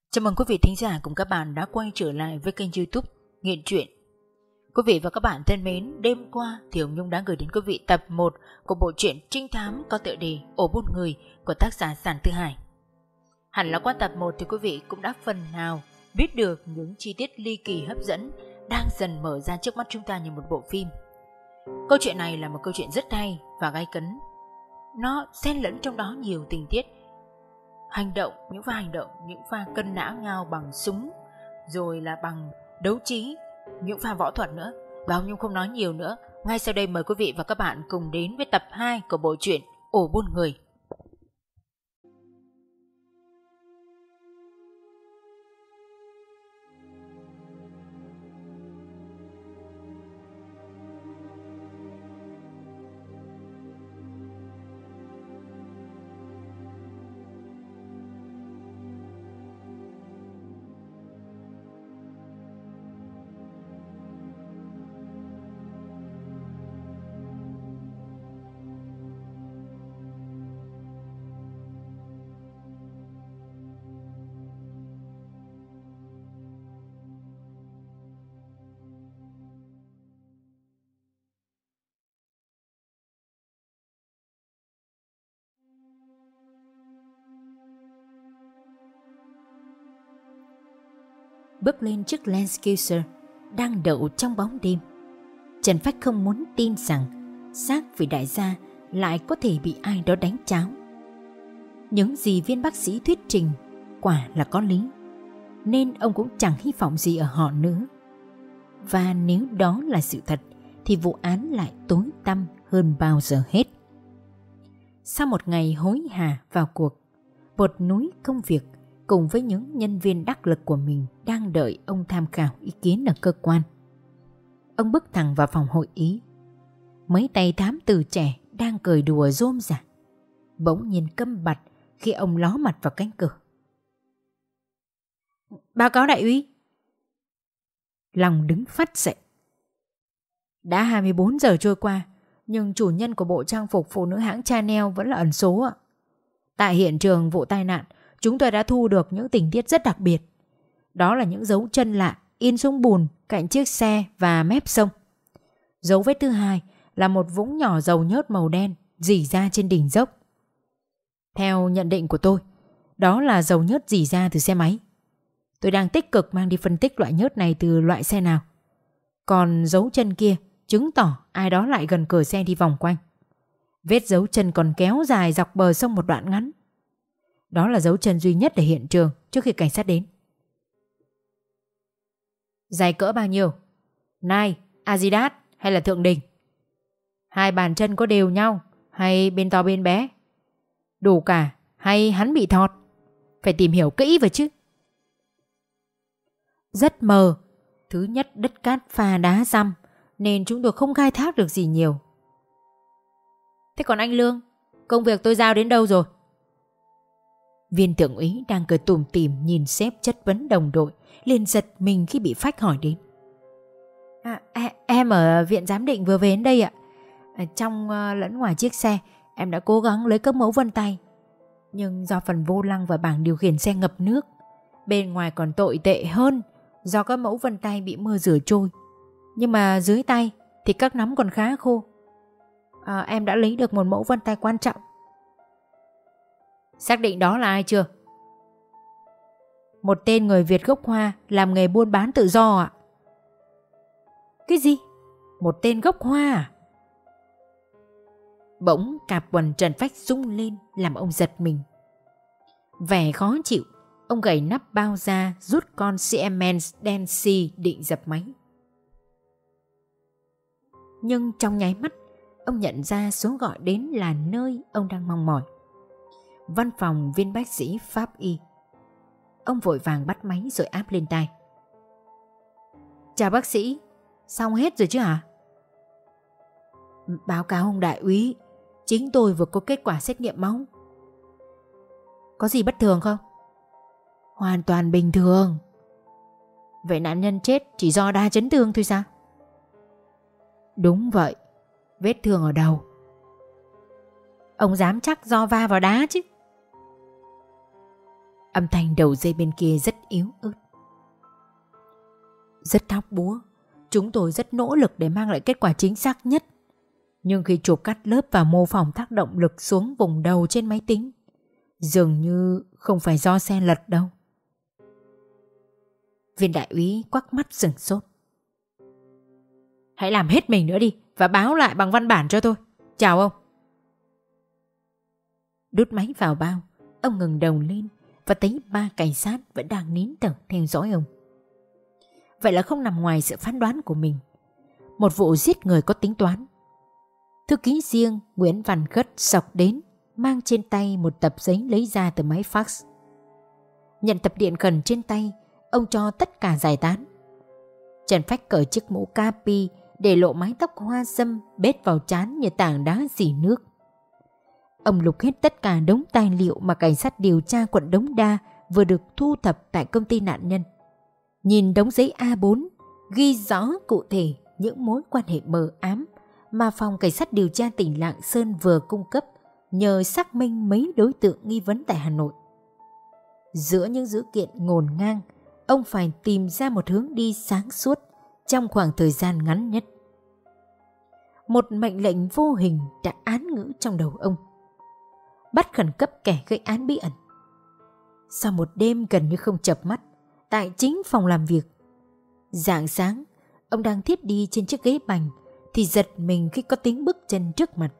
Chào mừng quý vị thính giả cùng các bạn đã quay trở lại với kênh YouTube Nghiện Truyện. Quý vị và các bạn thân mến, đêm qua thì Hồng Nhung đã gửi đến quý vị tập 1 của bộ truyện trinh thám có tựa đề Ổ Buôn Người của tác giả Sản Tư Hải. Hẳn là qua tập 1 thì quý vị cũng đã phần nào biết được những chi tiết ly kỳ hấp dẫn đang dần mở ra trước mắt chúng ta như một bộ phim. Câu chuyện này là một câu chuyện rất hay và gay cấn. Nó xen lẫn trong đó nhiều tình tiết hành động, những pha cân não nhau bằng súng, rồi là bằng đấu trí, những pha võ thuật nữa. Và Hồng Nhung không nói nhiều nữa, ngay sau đây mời quý vị và các bạn cùng đến với tập 2 của bộ truyện Ổ Buôn Người. Bước lên chiếc Land Cruiser đang đậu trong bóng đêm, Trần Phách không muốn tin rằng xác vị đại gia lại có thể bị ai đó đánh cháo. Những gì viên bác sĩ thuyết trình quả là có lý, nên ông cũng chẳng hy vọng gì ở họ nữa. Và nếu đó là sự thật thì vụ án lại tối tăm hơn bao giờ hết. Sau một ngày hối hả vào cuộc, một núi công việc cùng với những nhân viên đắc lực của mình đang đợi ông tham khảo ý kiến ở cơ quan. Ông bước thẳng vào phòng hội ý. Mấy tay thám tử trẻ đang cười đùa rôm rả bỗng nhiên câm bặt khi ông ló mặt vào cánh cửa. Báo cáo đại úy. Long đứng phắt dậy. Đã 24 giờ trôi qua, nhưng chủ nhân của bộ trang phục phụ nữ hãng Chanel vẫn là ẩn số ạ. Tại hiện trường vụ tai nạn, chúng tôi đã thu được những tình tiết rất đặc biệt. Đó là những dấu chân lạ in xuống bùn cạnh chiếc xe và mép sông. Dấu vết thứ hai là một vũng nhỏ dầu nhớt màu đen rỉ ra trên đỉnh dốc. Theo nhận định của tôi, đó là dầu nhớt rỉ ra từ xe máy. Tôi đang tích cực mang đi phân tích loại nhớt này từ loại xe nào. Còn dấu chân kia chứng tỏ ai đó lại gần cửa xe đi vòng quanh. Vết dấu chân còn kéo dài dọc bờ sông một đoạn ngắn. Đó là dấu chân duy nhất ở hiện trường trước khi cảnh sát đến. Dài cỡ bao nhiêu? Nike, Adidas hay là Thượng Đình? Hai bàn chân có đều nhau hay bên to bên bé? Đủ cả hay hắn bị thọt? Phải tìm hiểu kỹ vào chứ. Rất mờ. Thứ nhất, đất cát pha đá răm nên chúng tôi không khai thác được gì nhiều. Thế còn anh Lương, công việc tôi giao đến đâu rồi? Viên thượng úy đang cười tủm tỉm nhìn sếp chất vấn đồng đội, liền giật mình khi bị Phách hỏi đến. Em ở viện giám định vừa về đến đây ạ. Trong lẫn ngoài chiếc xe, em đã cố gắng lấy các mẫu vân tay, nhưng do phần vô lăng và bảng điều khiển xe ngập nước, bên ngoài còn tồi tệ hơn do các mẫu vân tay bị mưa rửa trôi. Nhưng mà dưới tay thì các nắm còn khá khô. Em đã lấy được một mẫu vân tay quan trọng. Xác định đó là ai chưa? Một tên người Việt gốc Hoa làm nghề buôn bán tự do ạ. Cái gì? Một tên gốc Hoa à? Bỗng cạp quần Trần Phách rung lên làm ông giật mình. Vẻ khó chịu, ông gẩy nắp bao ra, rút con Siemens đen xì định dập máy. Nhưng trong nháy mắt, ông nhận ra số gọi đến là nơi ông đang mong mỏi. Văn phòng viên bác sĩ pháp y. Ông vội vàng bắt máy rồi áp lên tai. Chào bác sĩ, xong hết rồi chứ hả? Báo cáo ông đại úy, chính tôi vừa có kết quả xét nghiệm máu. Có gì bất thường không? Hoàn toàn bình thường. Vậy nạn nhân chết chỉ do đa chấn thương thôi sao? Đúng vậy. Vết thương ở đầu. Ông dám chắc do va vào đá chứ? Âm thanh đầu dây bên kia rất yếu ớt. Rất thóc búa, chúng tôi rất nỗ lực để mang lại kết quả chính xác nhất. Nhưng khi chụp cắt lớp và mô phỏng tác động lực xuống vùng đầu trên máy tính, dường như không phải do xe lật đâu. Viên đại úy quắc mắt sửng sốt. Hãy làm hết mình nữa đi và báo lại bằng văn bản cho tôi. Chào ông. Đút máy vào bao, ông ngừng đầu lên và thấy 3 cảnh sát vẫn đang nín thở theo dõi ông. Vậy là không nằm ngoài sự phán đoán của mình. Một vụ giết người có tính toán. Thư ký riêng Nguyễn Văn Khất xộc đến, mang trên tay một tập giấy lấy ra từ máy fax. Nhận tập điện khẩn trên tay, ông cho tất cả giải tán. Trần Phách cởi chiếc mũ capi để lộ mái tóc hoa râm bết vào trán như tảng đá rỉ nước. Ông lục hết tất cả đống tài liệu mà cảnh sát điều tra quận Đống Đa vừa được thu thập tại công ty nạn nhân. Nhìn đống giấy A4 ghi rõ cụ thể những mối quan hệ mờ ám mà phòng cảnh sát điều tra tỉnh Lạng Sơn vừa cung cấp nhờ xác minh mấy đối tượng nghi vấn tại Hà Nội. Giữa những dữ kiện ngổn ngang, ông phải tìm ra một hướng đi sáng suốt trong khoảng thời gian ngắn nhất. Một mệnh lệnh vô hình đã án ngữ trong đầu ông. Bắt khẩn cấp kẻ gây án bí ẩn. Sau một đêm gần như không chợp mắt tại chính phòng làm việc, rạng sáng ông đang thiếp đi trên chiếc ghế bành thì giật mình khi có tiếng bước chân trước mặt.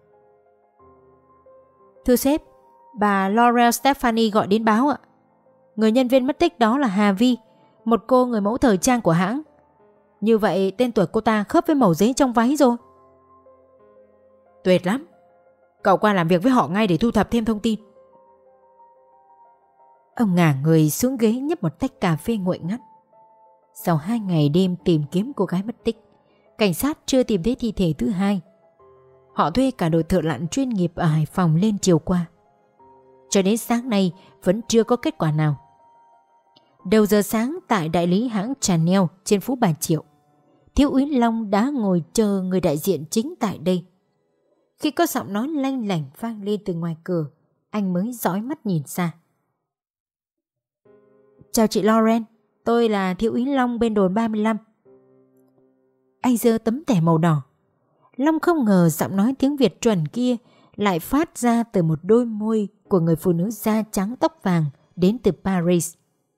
Thưa sếp, bà Laurel Stephanie gọi đến báo ạ. Người nhân viên mất tích đó là Hà Vi, một cô người mẫu thời trang của hãng. Như vậy tên tuổi cô ta khớp với mẩu giấy trong váy rồi. Tuyệt lắm. Cậu qua làm việc với họ ngay để thu thập thêm thông tin. Ông ngả người xuống ghế nhấp một tách cà phê nguội ngắt. Sau 2 ngày đêm tìm kiếm cô gái mất tích, cảnh sát chưa tìm thấy thi thể thứ hai. Họ thuê cả đội thợ lặn chuyên nghiệp ở Hải Phòng lên chiều qua. Cho đến sáng nay vẫn chưa có kết quả nào. Đầu giờ sáng tại đại lý hãng Chanel trên phố Bà Triệu, thiếu úy Long đã ngồi chờ người đại diện chính tại đây. Khi có giọng nói lanh lảnh vang lên từ ngoài cửa, anh mới dõi mắt nhìn ra. Chào chị Lauren, tôi là thiếu úy Long bên đồn 35. Anh giơ tấm thẻ màu đỏ. Long không ngờ giọng nói tiếng Việt chuẩn kia lại phát ra từ một đôi môi của người phụ nữ da trắng tóc vàng đến từ Paris.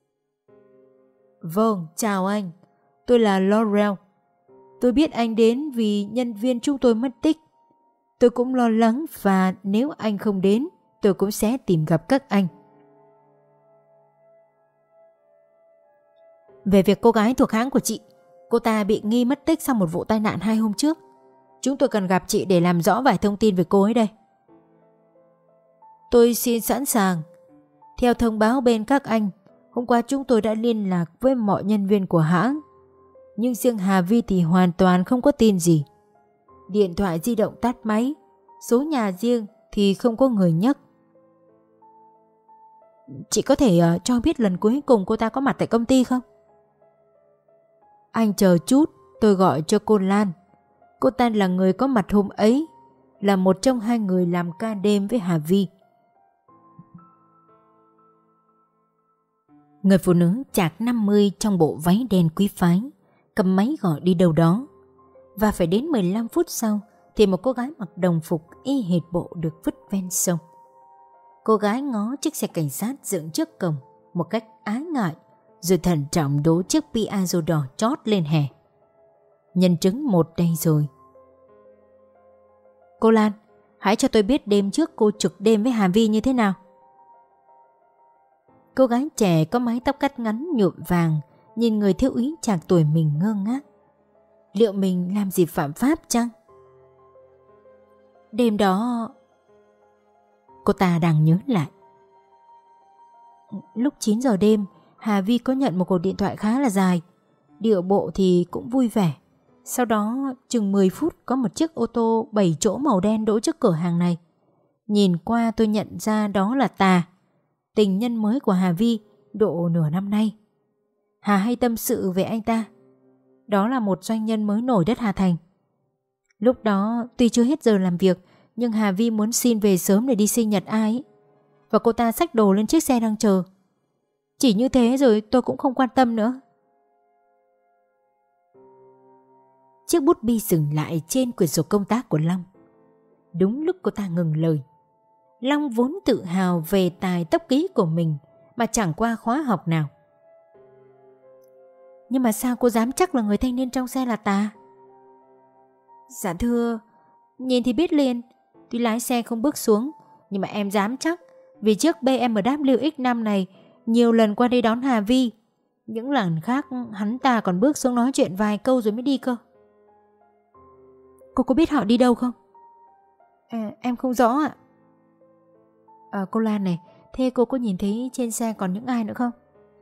Vâng, chào anh. Tôi là Laurel. Tôi biết anh đến vì nhân viên chúng tôi mất tích. Tôi cũng lo lắng và nếu anh không đến, tôi cũng sẽ tìm gặp các anh. Về việc cô gái thuộc hãng của chị, cô ta bị nghi mất tích sau một vụ tai nạn 2 hôm trước. Chúng tôi cần gặp chị để làm rõ vài thông tin về cô ấy đây. Tôi xin sẵn sàng. Theo thông báo bên các anh, hôm qua chúng tôi đã liên lạc với mọi nhân viên của hãng. Nhưng riêng Hà Vi thì hoàn toàn không có tin gì. Điện thoại di động tắt máy, số nhà riêng thì không có người nhắc. Chị có thể cho biết lần cuối cùng cô ta có mặt tại công ty không? Anh chờ chút, tôi gọi cho cô Lan. Cô ta là người có mặt hôm ấy, là một trong 2 người làm ca đêm với Hà Vi. Người phụ nữ chạc 50 trong bộ váy đen quý phái cầm máy gọi đi đâu đó. Và phải đến 15 phút sau thì một cô gái mặc đồng phục y hệt bộ được vứt ven sông. Cô gái ngó chiếc xe cảnh sát dựng trước cổng một cách ái ngại, rồi thận trọng đổ chiếc Piaggio đỏ chót lên hè. Nhân chứng một đây rồi. Cô Lan, hãy cho tôi biết đêm trước cô trực đêm với Hà Vi như thế nào. Cô gái trẻ có mái tóc cắt ngắn nhuộm vàng nhìn người thiếu úy chạc tuổi mình ngơ ngác. Liệu mình làm gì phạm pháp chăng? Đêm đó... Cô ta đang nhớ lại. Lúc 9 giờ đêm, Hà Vi có nhận một cuộc điện thoại khá là dài. Điệu bộ thì cũng vui vẻ. Sau đó chừng 10 phút có một chiếc ô tô 7 chỗ màu đen đỗ trước cửa hàng này. Nhìn qua tôi nhận ra đó là Tà, tình nhân mới của Hà Vi độ nửa năm nay. Hà hay tâm sự về anh ta. Đó là một doanh nhân mới nổi đất Hà Thành. Lúc đó tuy chưa hết giờ làm việc, nhưng Hà Vi muốn xin về sớm để đi sinh nhật ai ấy. Và cô ta xách đồ lên chiếc xe đang chờ. Chỉ như thế rồi tôi cũng không quan tâm nữa. Chiếc bút bi dừng lại trên quyển sổ công tác của Long. Đúng lúc cô ta ngừng lời, Long vốn tự hào về tài tốc ký của mình mà chẳng qua khóa học nào. Nhưng mà sao cô dám chắc là người thanh niên trong xe là ta? Dạ thưa, nhìn thì biết liền. Tuy lái xe không bước xuống, nhưng mà em dám chắc, vì chiếc BMW X5 này nhiều lần qua đây đón Hà Vi. Những lần khác hắn ta còn bước xuống nói chuyện vài câu rồi mới đi cơ. Cô có biết họ đi đâu không? Em không rõ ạ. Cô Lan này, thế cô có nhìn thấy trên xe còn những ai nữa không?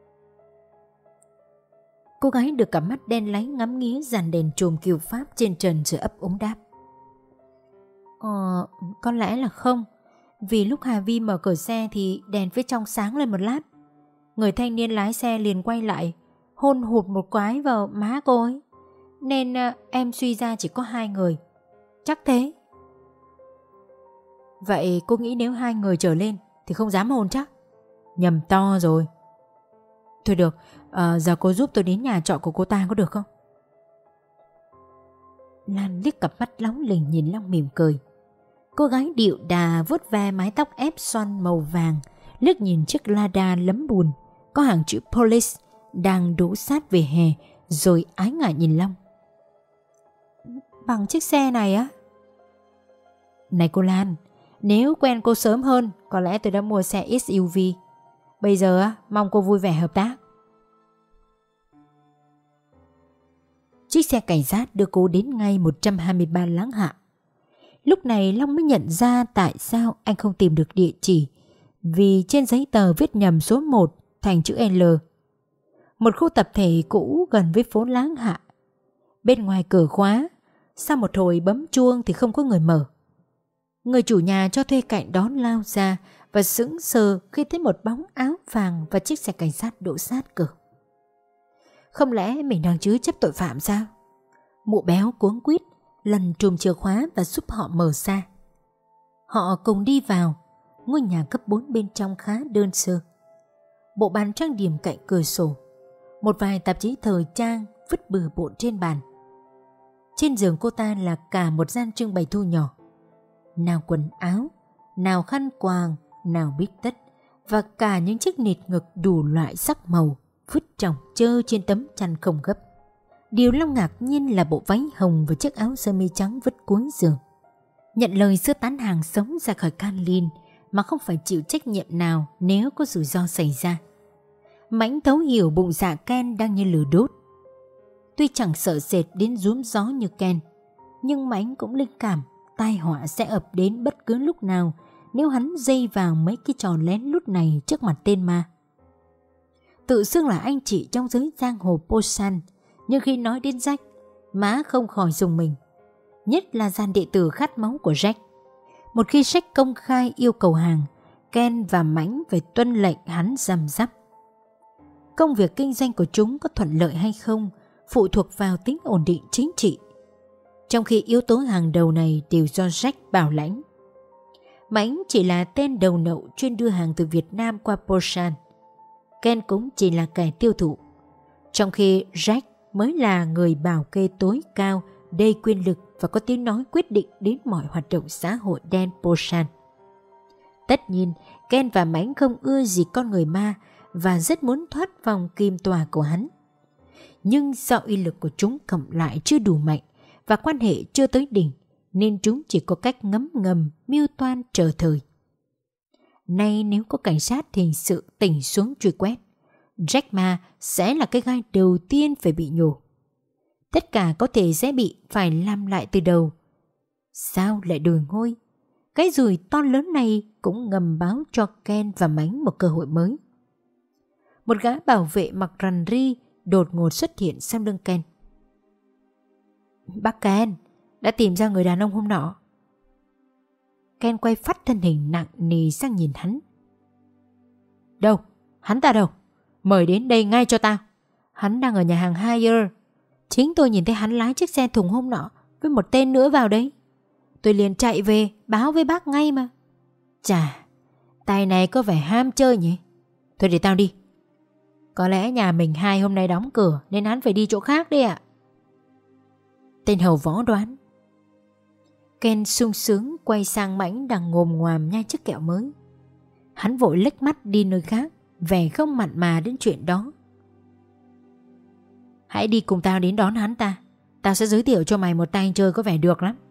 Cô gái được cặp mắt đen láy ngắm nghía dàn đèn chùm kiều pháp trên trần rồi ấp úng đáp. Có lẽ là không. Vì lúc Hà Vi mở cửa xe thì đèn phía trong sáng lên một lát. Người thanh niên lái xe liền quay lại, hôn hụt một cái vào má cô ấy. Nên em suy ra chỉ có 2 người. Chắc thế. Vậy cô nghĩ nếu 2 người trở lên thì không dám hôn chắc? Nhầm to rồi. Thôi được, giờ cô giúp tôi đến nhà trọ của cô ta có được không? Lan liếc cặp mắt lóng lình nhìn Long mỉm cười. Cô gái điệu đà vuốt ve mái tóc ép xoăn màu vàng, liếc nhìn chiếc Lada lấm bùn có hàng chữ Police đang đỗ sát về hè, rồi ái ngại nhìn Long. Bằng chiếc xe này á? Này cô Lan, nếu quen cô sớm hơn, có lẽ tôi đã mua xe SUV. Bây giờ mong cô vui vẻ hợp tác. Chiếc xe cảnh sát đưa cô đến ngay 123 Láng Hạ. Lúc này Long mới nhận ra tại sao anh không tìm được địa chỉ, vì trên giấy tờ viết nhầm số 1 thành chữ L. Một khu tập thể cũ gần với phố Láng Hạ. Bên ngoài cửa khóa, sau một hồi bấm chuông thì không có người mở. Người chủ nhà cho thuê cạnh đó lao ra và sững sờ khi thấy một bóng áo vàng và chiếc xe cảnh sát đỗ sát cửa. Không lẽ mình đang chứa chấp tội phạm sao? Mụ béo cuống quýt lần trùm chìa khóa và giúp họ mở ra. Họ cùng đi vào ngôi nhà cấp 4 bên trong khá đơn sơ. Bộ bàn trang điểm cạnh cửa sổ, một vài tạp chí thời trang vứt bừa bộn trên bàn. Trên giường cô ta là cả một gian trưng bày thu nhỏ. Nào quần áo, nào khăn quàng, nào bít tất, và cả những chiếc nịt ngực đủ loại sắc màu vứt chồng chơ trên tấm chăn không gấp. Điều Long ngạc nhiên là bộ váy hồng và chiếc áo sơ mi trắng vứt cuối giường. Nhận lời sơ tán hàng sống ra khỏi Canlin mà không phải chịu trách nhiệm nào nếu có rủi ro xảy ra. Mãnh thấu hiểu bụng dạ Ken đang như lửa đốt. Tuy chẳng sợ sệt đến rúm gió như Ken, nhưng Mãnh cũng linh cảm tai họa sẽ ập đến bất cứ lúc nào nếu hắn dây vào mấy cái trò lén lút này trước mặt tên ma. Tự xưng là anh chị trong giới giang hồ Posan, nhưng khi nói đến Jack, má không khỏi rùng mình. Nhất là gian đệ tử khát máu của Jack. Một khi Jack công khai yêu cầu hàng, Ken và Mãnh phải tuân lệnh hắn răm rắp. Công việc kinh doanh của chúng có thuận lợi hay không phụ thuộc vào tính ổn định chính trị, trong khi yếu tố hàng đầu này đều do Jack bảo lãnh. Mãnh chỉ là tên đầu nậu chuyên đưa hàng từ Việt Nam qua Posan. Ken cũng chỉ là kẻ tiêu thụ, trong khi Jack mới là người bảo kê tối cao, đầy quyền lực và có tiếng nói quyết định đến mọi hoạt động xã hội đen Posan. Tất nhiên, Ken và Mãnh không ưa gì con người ma và rất muốn thoát vòng kim tòa của hắn. Nhưng do uy lực của chúng cộng lại chưa đủ mạnh và quan hệ chưa tới đỉnh, nên chúng chỉ có cách ngấm ngầm mưu toan chờ thời. Nay nếu có cảnh sát hình sự tỉnh xuống truy quét, Jack Ma sẽ là cái gai đầu tiên phải bị nhổ. Tất cả có thể sẽ bị phải làm lại từ đầu. Sao lại đổi ngôi? Cái rủi to lớn này cũng ngầm báo cho Ken và Mãnh một cơ hội mới. Một gã bảo vệ mặc rằn ri đột ngột xuất hiện sau lưng Ken. Bác Ken, đã tìm ra người đàn ông hôm nọ. Ken quay phắt thân hình nặng nề sang nhìn hắn. Đâu? Hắn ta đâu? Mời đến đây ngay cho tao. Hắn đang ở nhà hàng Haier. Chính tôi nhìn thấy hắn lái chiếc xe thùng hôm nọ với một tên nữa vào đấy. Tôi liền chạy về báo với bác ngay mà. Chà, tay này có vẻ ham chơi nhỉ. Thôi để tao đi. Có lẽ nhà mình hai hôm nay đóng cửa nên hắn phải đi chỗ khác đấy ạ. Tên hầu võ đoán. Ken sung sướng quay sang Mãnh đang ngồm ngoàm nhai chiếc kẹo mới. Hắn vội lếch mắt đi nơi khác, vẻ không mặn mà đến chuyện đó. Hãy đi cùng tao đến đón hắn ta. Tao sẽ giới thiệu cho mày một tay chơi có vẻ được lắm.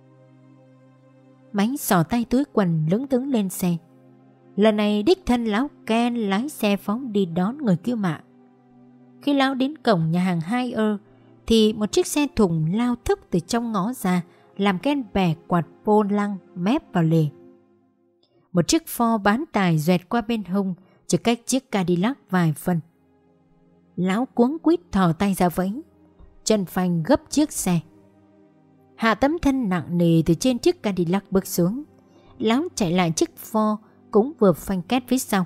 Mãnh xỏ tay túi quần lững thững lên xe. Lần này đích thân lão Ken lái xe phóng đi đón người cứu mạng. Khi lão đến cổng nhà hàng Haier thì một chiếc xe thùng lao thốc từ trong ngõ ra, làm Ken bẻ quạt vô lăng mép vào lề. Một chiếc Ford bán tải doẹt qua bên hông, chỉ cách chiếc Cadillac vài phân. Lão cuống quýt thò tay ra vẫy, chân phanh gấp chiếc xe. Hạ tấm thân nặng nề từ trên chiếc Cadillac bước xuống. Lão chạy lại chiếc Ford cũng vừa phanh két phía sau.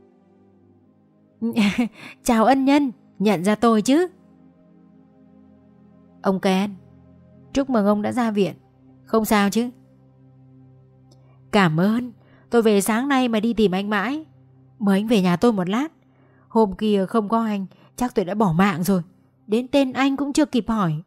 Chào ân nhân, nhận ra tôi chứ? Ông Ken, chúc mừng ông đã ra viện. Không sao chứ? Cảm ơn. Tôi về sáng nay mà đi tìm anh mãi. Mời anh về nhà tôi một lát. Hôm kia không có anh, chắc tôi đã bỏ mạng rồi. Đến tên anh cũng chưa kịp hỏi.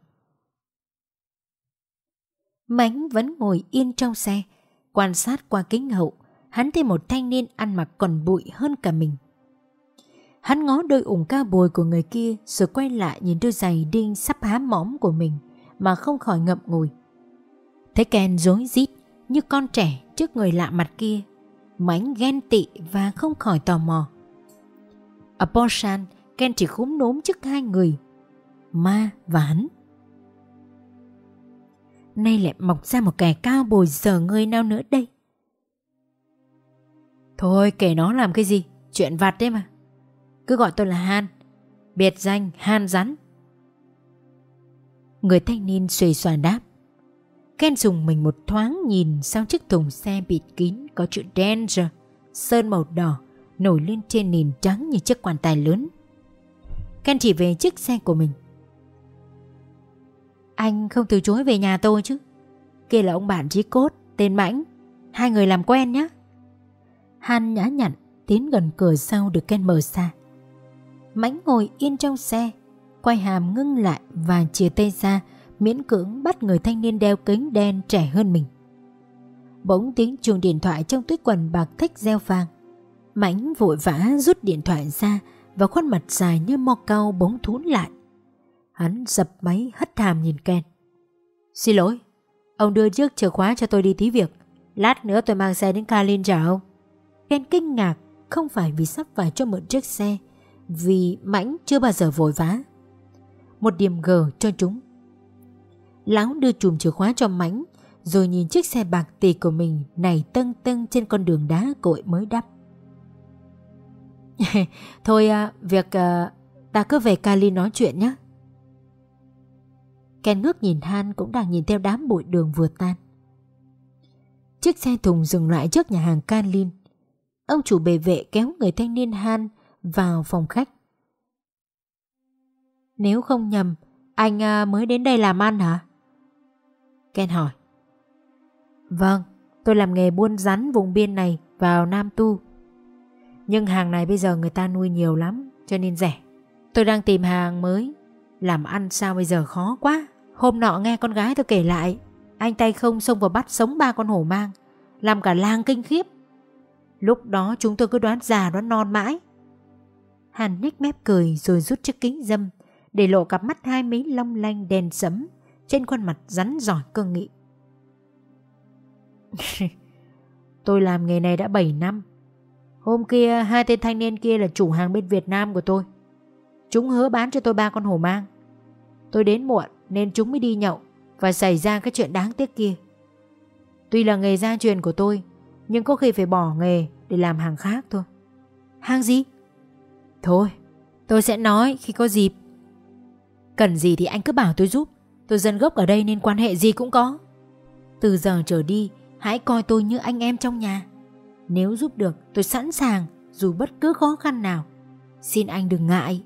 Mãnh vẫn ngồi yên trong xe, quan sát qua kính hậu. Hắn thấy một thanh niên ăn mặc còn bụi hơn cả mình. Hắn ngó đôi ủng cao bồi của người kia, rồi quay lại nhìn đôi giày đinh sắp há móm của mình mà không khỏi ngậm ngùi. Thấy Ken rối rít như con trẻ trước người lạ mặt kia, Mãnh ghen tị và không khỏi tò mò. Ở Portland, Ken chỉ khúm núm trước hai người, Ma và hắn. Nay lại mọc ra một kẻ cao bồi dở người nào nữa đây? Thôi kể nó làm cái gì, chuyện vặt đấy mà. Cứ gọi tôi là Han, biệt danh Han rắn. Người thanh niên xuề xòa đáp. Ken dùng mình một thoáng nhìn sang chiếc thùng xe bịt kín có chữ Danger, sơn màu đỏ, nổi lên trên nền trắng như chiếc quan tài lớn. Ken chỉ về chiếc xe của mình. Anh không từ chối về nhà tôi chứ? Kia là ông bạn chí cốt, tên Mãnh. Hai người làm quen nhé. Han nhã nhặn tiến gần cửa sau được Ken mở ra. Mãnh ngồi yên trong xe, quay hàm ngưng lại và chìa tay ra, miễn cưỡng bắt người thanh niên đeo kính đen trẻ hơn mình. Bỗng tiếng chuông điện thoại trong túi quần bạc thách reo vang. Mãnh vội vã rút điện thoại ra và khuôn mặt dài như mo cau bỗng thún lại. Hắn dập máy hất hàm nhìn Ken. Xin lỗi, ông đưa chiếc chìa khóa cho tôi đi tí việc. Lát nữa tôi mang xe đến Carlin trả ông. Ken kinh ngạc, không phải vì sắp phải cho mượn chiếc xe, vì Mãnh chưa bao giờ vội vã. Một điểm gờ cho chúng. Lão đưa chùm chìa khóa cho Mãnh, rồi nhìn chiếc xe bạc tì của mình nảy tâng tâng trên con đường đá cội mới đắp. Thôi ta cứ về Cali nói chuyện nhé. Ken ngước nhìn Han cũng đang nhìn theo đám bụi đường vừa tan. Chiếc xe thùng dừng lại trước nhà hàng Carlin. Ông chủ bề vệ kéo người thanh niên Han vào phòng khách. Nếu không nhầm, anh mới đến đây làm ăn hả? Ken hỏi. Vâng, tôi làm nghề buôn rắn vùng biên này vào Nam Tu. Nhưng hàng này bây giờ người ta nuôi nhiều lắm, cho nên rẻ. Tôi đang tìm hàng mới. Làm ăn sao bây giờ khó quá. Hôm nọ nghe con gái tôi kể lại, anh tay không xông vào bắt sống 3 con hổ mang, làm cả làng kinh khiếp. Lúc đó chúng tôi cứ đoán già đoán non mãi. Hàn nhếch mép cười rồi rút chiếc kính râm, để lộ cặp mắt hai mí long lanh đen sẫm trên khuôn mặt rắn giỏi cương nghị. Tôi làm nghề này đã 7 năm. Hôm kia hai tên thanh niên kia là chủ hàng bên Việt Nam của tôi. Chúng hứa bán cho tôi 3 con hổ mang. Tôi đến muộn nên chúng mới đi nhậu và xảy ra cái chuyện đáng tiếc kia. Tuy là nghề gia truyền của tôi, nhưng có khi phải bỏ nghề để làm hàng khác thôi. Hàng gì? Thôi, tôi sẽ nói khi có dịp. Cần gì thì anh cứ bảo tôi giúp. Tôi dân gốc ở đây nên quan hệ gì cũng có. Từ giờ trở đi, hãy coi tôi như anh em trong nhà. Nếu giúp được, tôi sẵn sàng dù bất cứ khó khăn nào. Xin anh đừng ngại.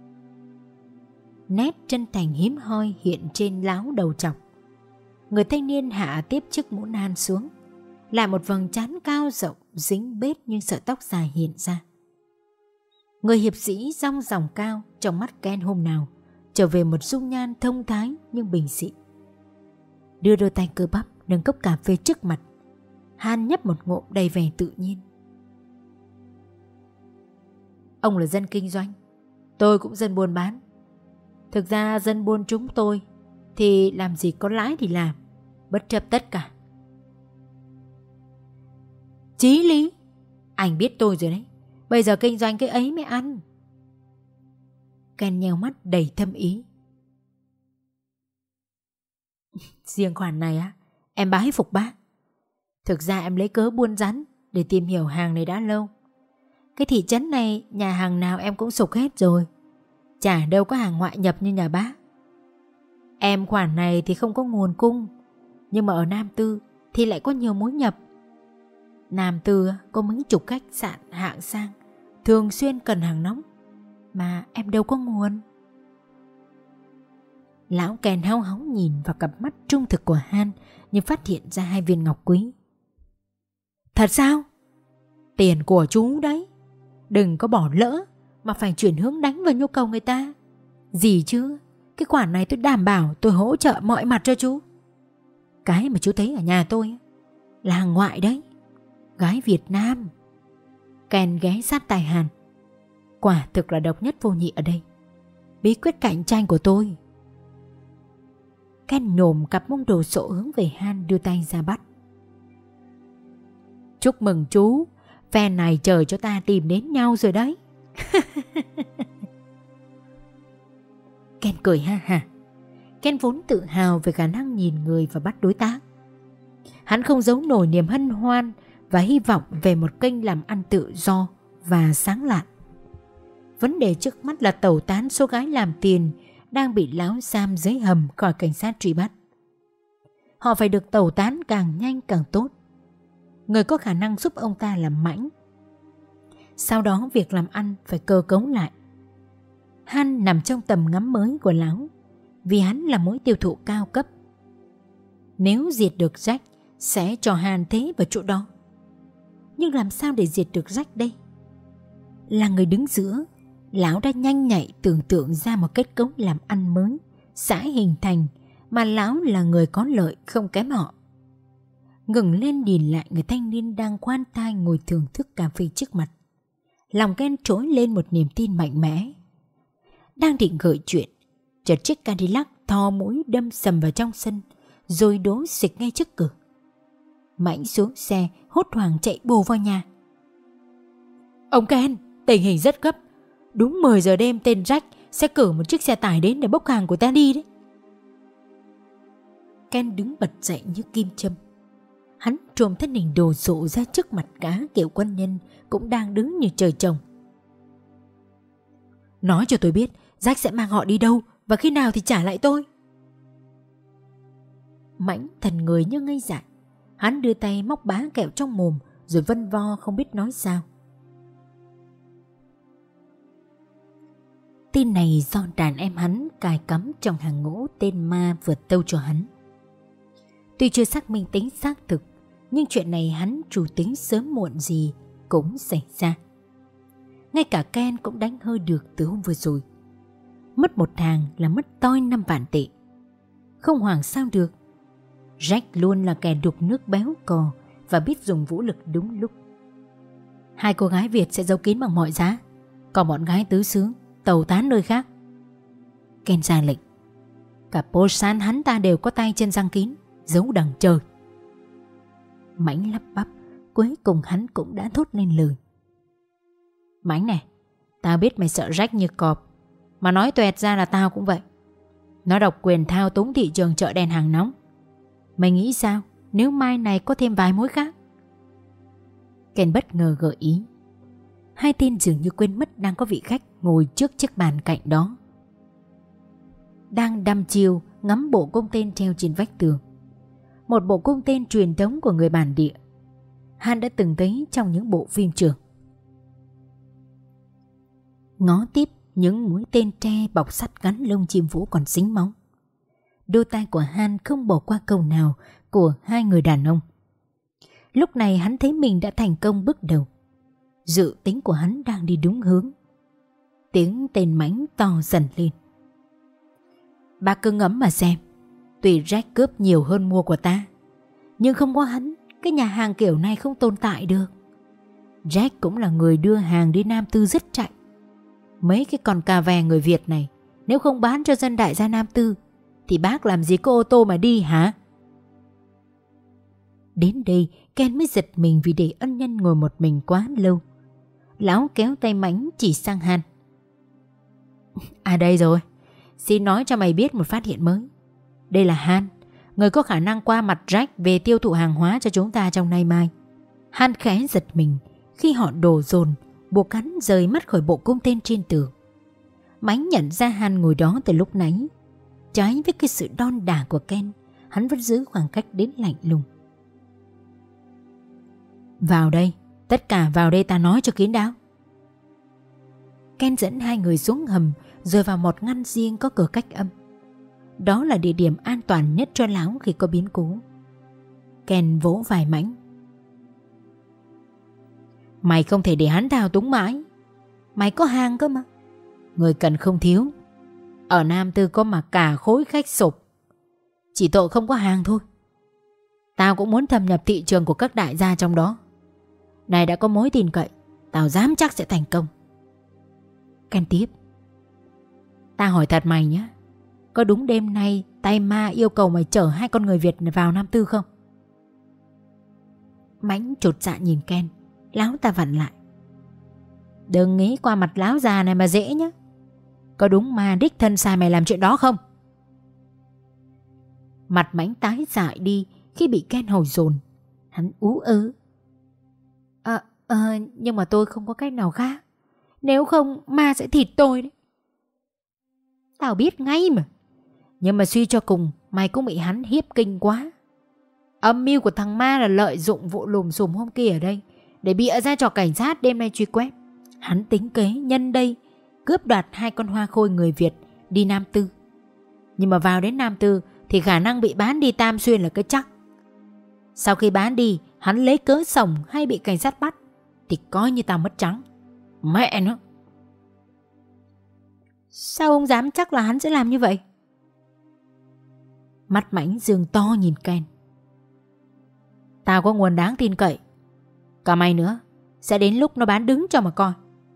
Nét chân thành hiếm hoi hiện trên láo đầu trọc. Người thanh niên hạ tiếp chiếc mũ nan xuống, lại một vầng trán cao rộng dính bết nhưng sợi tóc dài hiện ra. Người hiệp sĩ dong dòng cao trong mắt Ken hôm nào trở về một dung nhan thông thái nhưng bình dị. Đưa đôi tay cơ bắp nâng cốc cà phê trước mặt, Han nhấp một ngụm đầy vẻ tự nhiên. Ông là dân kinh doanh, tôi cũng dân buôn bán. Thực ra dân buôn chúng tôi thì làm gì có lãi thì làm, bất chấp tất cả. Chí lý, anh biết tôi rồi đấy. Bây giờ kinh doanh cái ấy mới ăn. Ken nheo mắt đầy thâm ý. Riêng khoản này á, em bái phục bác. Thực ra em lấy cớ buôn rắn để tìm hiểu hàng này đã lâu. Cái thị trấn này nhà hàng nào em cũng sục hết rồi, chả đâu có hàng ngoại nhập như nhà bác. Em khoản này thì không có nguồn cung, nhưng mà ở Nam Tư thì lại có nhiều mối nhập. Nam Tư có mấy chục khách sạn hạng sang, thường xuyên cần hàng nóng, mà em đâu có nguồn. Lão Ken háo hóng nhìn vào cặp mắt trung thực của Han, nhưng phát hiện ra 2 viên ngọc quý. Thật sao? Tiền của chú đấy, đừng có bỏ lỡ mà phải chuyển hướng đánh vào nhu cầu người ta. Gì chứ, cái khoản này tôi đảm bảo tôi hỗ trợ mọi mặt cho chú. Cái mà chú thấy ở nhà tôi là hàng ngoại đấy, gái Việt Nam. Ken ghé sát tai Han. Quả thực là độc nhất vô nhị ở đây. Bí quyết cạnh tranh của tôi. Ken nhổm cặp mông đồ sộ hướng về Han, đưa tay ra bắt. Chúc mừng chú, phen này chờ cho ta tìm đến nhau rồi đấy. Ken cười ha ha. Ken vốn tự hào về khả năng nhìn người và bắt đối tác. Hắn không giấu nổi niềm hân hoan và hy vọng về một kênh làm ăn tự do và sáng lạn. Vấn đề trước mắt là tẩu tán số gái làm tiền đang bị lão giam dưới hầm khỏi cảnh sát truy bắt. Họ phải được tẩu tán càng nhanh càng tốt. Người có khả năng giúp ông ta là Mãnh. Sau đó việc làm ăn phải cơ cấu lại. Han nằm trong tầm ngắm mới của lão, vì hắn là mối tiêu thụ cao cấp. Nếu diệt được Jack sẽ cho Han thế vào chỗ đó. Nhưng làm sao để diệt được Jack đây? Là người đứng giữa, lão đã nhanh nhạy tưởng tượng ra một kết cấu làm ăn mới sẽ hình thành, mà lão là người có lợi không kém họ. Ngừng lên nhìn lại người thanh niên đang khoan thai ngồi thưởng thức cà phê trước mặt, lòng Ken trỗi lên một niềm tin mạnh mẽ. Đang định gợi chuyện, chợt chiếc Cadillac thò mũi đâm sầm vào trong sân, rồi đổ xịch ngay trước cửa. Mãnh xuống xe, hốt hoảng chạy bồ vào nhà. Ông Ken, tình hình rất gấp. Đúng 10 giờ đêm tên Jack sẽ cử một chiếc xe tải đến để bốc hàng của ta đi đấy. Ken đứng bật dậy như kim châm. Hắn trồm thân hình đồ sộ ra trước mặt cá kiểu quân nhân cũng đang đứng như trời trồng. Nói cho tôi biết Jack sẽ mang họ đi đâu và khi nào thì trả lại tôi. Mãnh thần người như ngây dại. Hắn đưa tay móc bá kẹo trong mồm rồi vân vo không biết nói sao. Tin này do đàn em hắn cài cắm trong hàng ngũ tên ma vượt tâu cho hắn. Tuy chưa xác minh tính xác thực, nhưng chuyện này hắn chủ tính sớm muộn gì cũng xảy ra. Ngay cả Ken cũng đánh hơi được từ hôm vừa rồi. Mất một hàng là mất toi 5 vạn tệ. Không hoảng sao được. Jack luôn là kẻ đục nước béo cò và biết dùng vũ lực đúng lúc. 2 cô gái Việt sẽ giấu kín bằng mọi giá, còn bọn gái tứ xứ tẩu tán nơi khác. Ken ra lệnh. Cả Posan hắn ta đều có tay chân răng kín, giấu đằng trời. Mãnh lắp bắp, cuối cùng hắn cũng đã thốt lên lời. Mãnh này, tao biết mày sợ Jack như cọp, mà nói tuẹt ra là tao cũng vậy. Nó độc quyền thao túng thị trường chợ đen hàng nóng. Mày nghĩ sao nếu mai này có thêm vài mối khác? Ken bất ngờ gợi ý. 2 tên dường như quên mất đang có vị khách ngồi trước chiếc bàn cạnh đó, đang đăm chiêu ngắm bộ cung tên treo trên vách tường. Một bộ cung tên truyền thống của người bản địa, Han đã từng thấy trong những bộ phim trường. Ngó tiếp những mũi tên tre bọc sắt gắn lông chim vũ còn dính máu. Đôi tai của Han không bỏ qua câu nào của 2 người đàn ông. Lúc này hắn thấy mình đã thành công bước đầu. Dự tính của hắn đang đi đúng hướng. Tiếng tên Mãnh to dần lên. Bác cứ ngẫm mà xem. Tuy Jack cướp nhiều hơn mua của ta, nhưng không có hắn, cái nhà hàng kiểu này không tồn tại được. Jack cũng là người đưa hàng đi Nam Tư rất chạy. Mấy cái con cà vè người Việt này, nếu không bán cho dân đại gia Nam Tư thì bác làm gì có ô tô mà đi hả? Đến đây Ken mới giật mình vì để ân nhân ngồi một mình quá lâu. Lão kéo tay Mãnh chỉ sang Han. À đây rồi, xin nói cho mày biết một phát hiện mới. Đây là Han, người có khả năng qua mặt Jack về tiêu thụ hàng hóa cho chúng ta trong nay mai. Han khẽ giật mình khi họ đổ dồn buộc hắn rời mắt khỏi bộ cung tên trên tường. Mãnh nhận ra Han ngồi đó từ lúc nãy. Trái với cái sự đon đả của Ken, hắn vẫn giữ khoảng cách đến lạnh lùng. Vào đây, tất cả vào đây ta nói cho kín đáo. Ken dẫn hai người xuống hầm rồi vào một ngăn riêng có cửa cách âm. Đó là địa điểm an toàn nhất cho lão khi có biến cố. Ken vỗ vai Mãnh. Mày không thể để hắn thao túng mãi. Mày có hàng cơ mà. Người cần không thiếu. Ở Nam Tư có mà cả khối khách sụp. Chỉ tội không có hàng thôi. Tao cũng muốn thâm nhập thị trường của các đại gia trong đó. Này đã có mối tin cậy, tao dám chắc sẽ thành công. Ken tiếp. Ta hỏi thật mày nhé, có đúng đêm nay tay ma yêu cầu mày chở hai con người Việt vào Nam Tư không? Mãnh chột dạ nhìn Ken. Lão ta vặn lại. Đừng nghĩ qua mặt lão già này mà dễ nhé. Có đúng ma đích thân sai mày làm chuyện đó không? Mặt Mãnh tái dại đi khi bị Ken hỏi dồn. Hắn ú ớ. Nhưng mà tôi không có cách nào khác. Nếu không ma sẽ thịt tôi đấy. Tao biết ngay mà. Nhưng mà suy cho cùng mày cũng bị hắn hiếp kinh quá. Âm mưu của thằng ma là lợi dụng vụ lùm xùm hôm kia ở đây để bịa ra cho cảnh sát đêm nay truy quét. Hắn tính kế nhân đây cướp đoạt hai con hoa khôi người Việt đi Nam Tư. Nhưng mà vào đến Nam Tư thì khả năng bị bán đi Tam Xuyên là cái chắc. Sau khi bán đi, hắn lấy cớ sổng hay bị cảnh sát bắt thì coi như tao mất trắng. Mẹ nó. Sao ông dám chắc là hắn sẽ làm như vậy? Mắt Mãnh dương to nhìn Ken. Tao có nguồn đáng tin cậy. Cả mày nữa. Sẽ đến lúc nó bán đứng cho mà coi.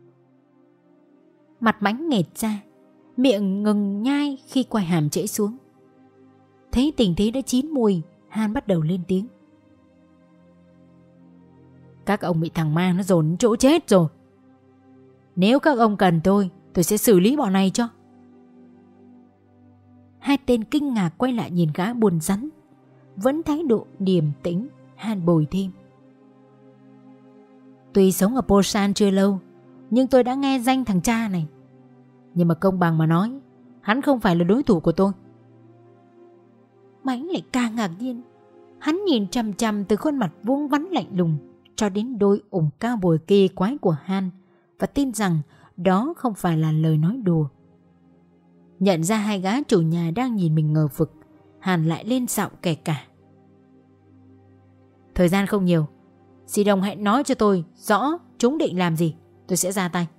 Mặt Mãnh nghệt ra, miệng ngừng nhai khi quay hàm trễ xuống. Thấy tình thế đã chín mùi, Han bắt đầu lên tiếng. Các ông bị thằng ma nó dồn đến chỗ chết rồi. Nếu các ông cần tôi sẽ xử lý bọn này cho. Hai tên kinh ngạc quay lại nhìn gã buồn rắn. Vẫn thái độ điềm tĩnh. Han bồi thêm. Tuy sống ở Busan chưa lâu, nhưng tôi đã nghe danh thằng cha này. Nhưng mà công bằng mà nói, hắn không phải là đối thủ của tôi. Mãnh lại càng ngạc nhiên. Hắn nhìn chằm chằm từ khuôn mặt vuông vắn lạnh lùng cho đến đôi ủng cao bồi kỳ quái của Han, và tin rằng đó không phải là lời nói đùa. Nhận ra hai gã chủ nhà đang nhìn mình ngờ vực, Han lại lên giọng kể cả. Thời gian không nhiều, Dì Đồng hãy nói cho tôi rõ chúng định làm gì, tôi sẽ ra tay.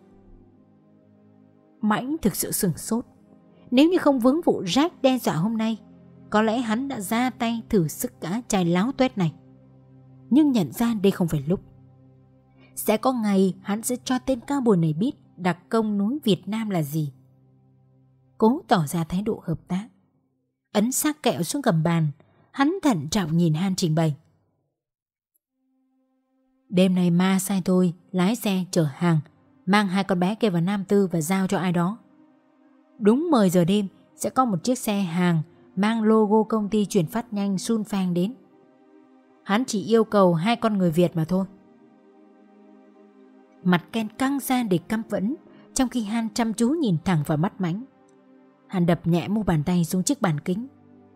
Mãnh thực sự sửng sốt. Nếu như không vướng vụ Jack đe dọa hôm nay, có lẽ hắn đã ra tay thử sức gã trai láo tuét này. Nhưng nhận ra đây không phải lúc. Sẽ có ngày hắn sẽ cho tên cao bồi này biết đặc công núi Việt Nam là gì. Cố tỏ ra thái độ hợp tác. Ấn xác kẹo xuống gầm bàn, hắn thận trọng nhìn Han trình bày. Đêm nay ma sai tôi lái xe chở hàng, mang hai con bé kia vào Nam Tư và giao cho ai đó. Đúng 10 giờ đêm sẽ có một chiếc xe hàng mang logo công ty chuyển phát nhanh Sun Phang đến. Hắn chỉ yêu cầu hai con người Việt mà thôi. Mặt Ken căng ra để căm phẫn, trong khi Han chăm chú nhìn thẳng vào mắt Mãnh. Han đập nhẹ mu bàn tay xuống chiếc bàn kính.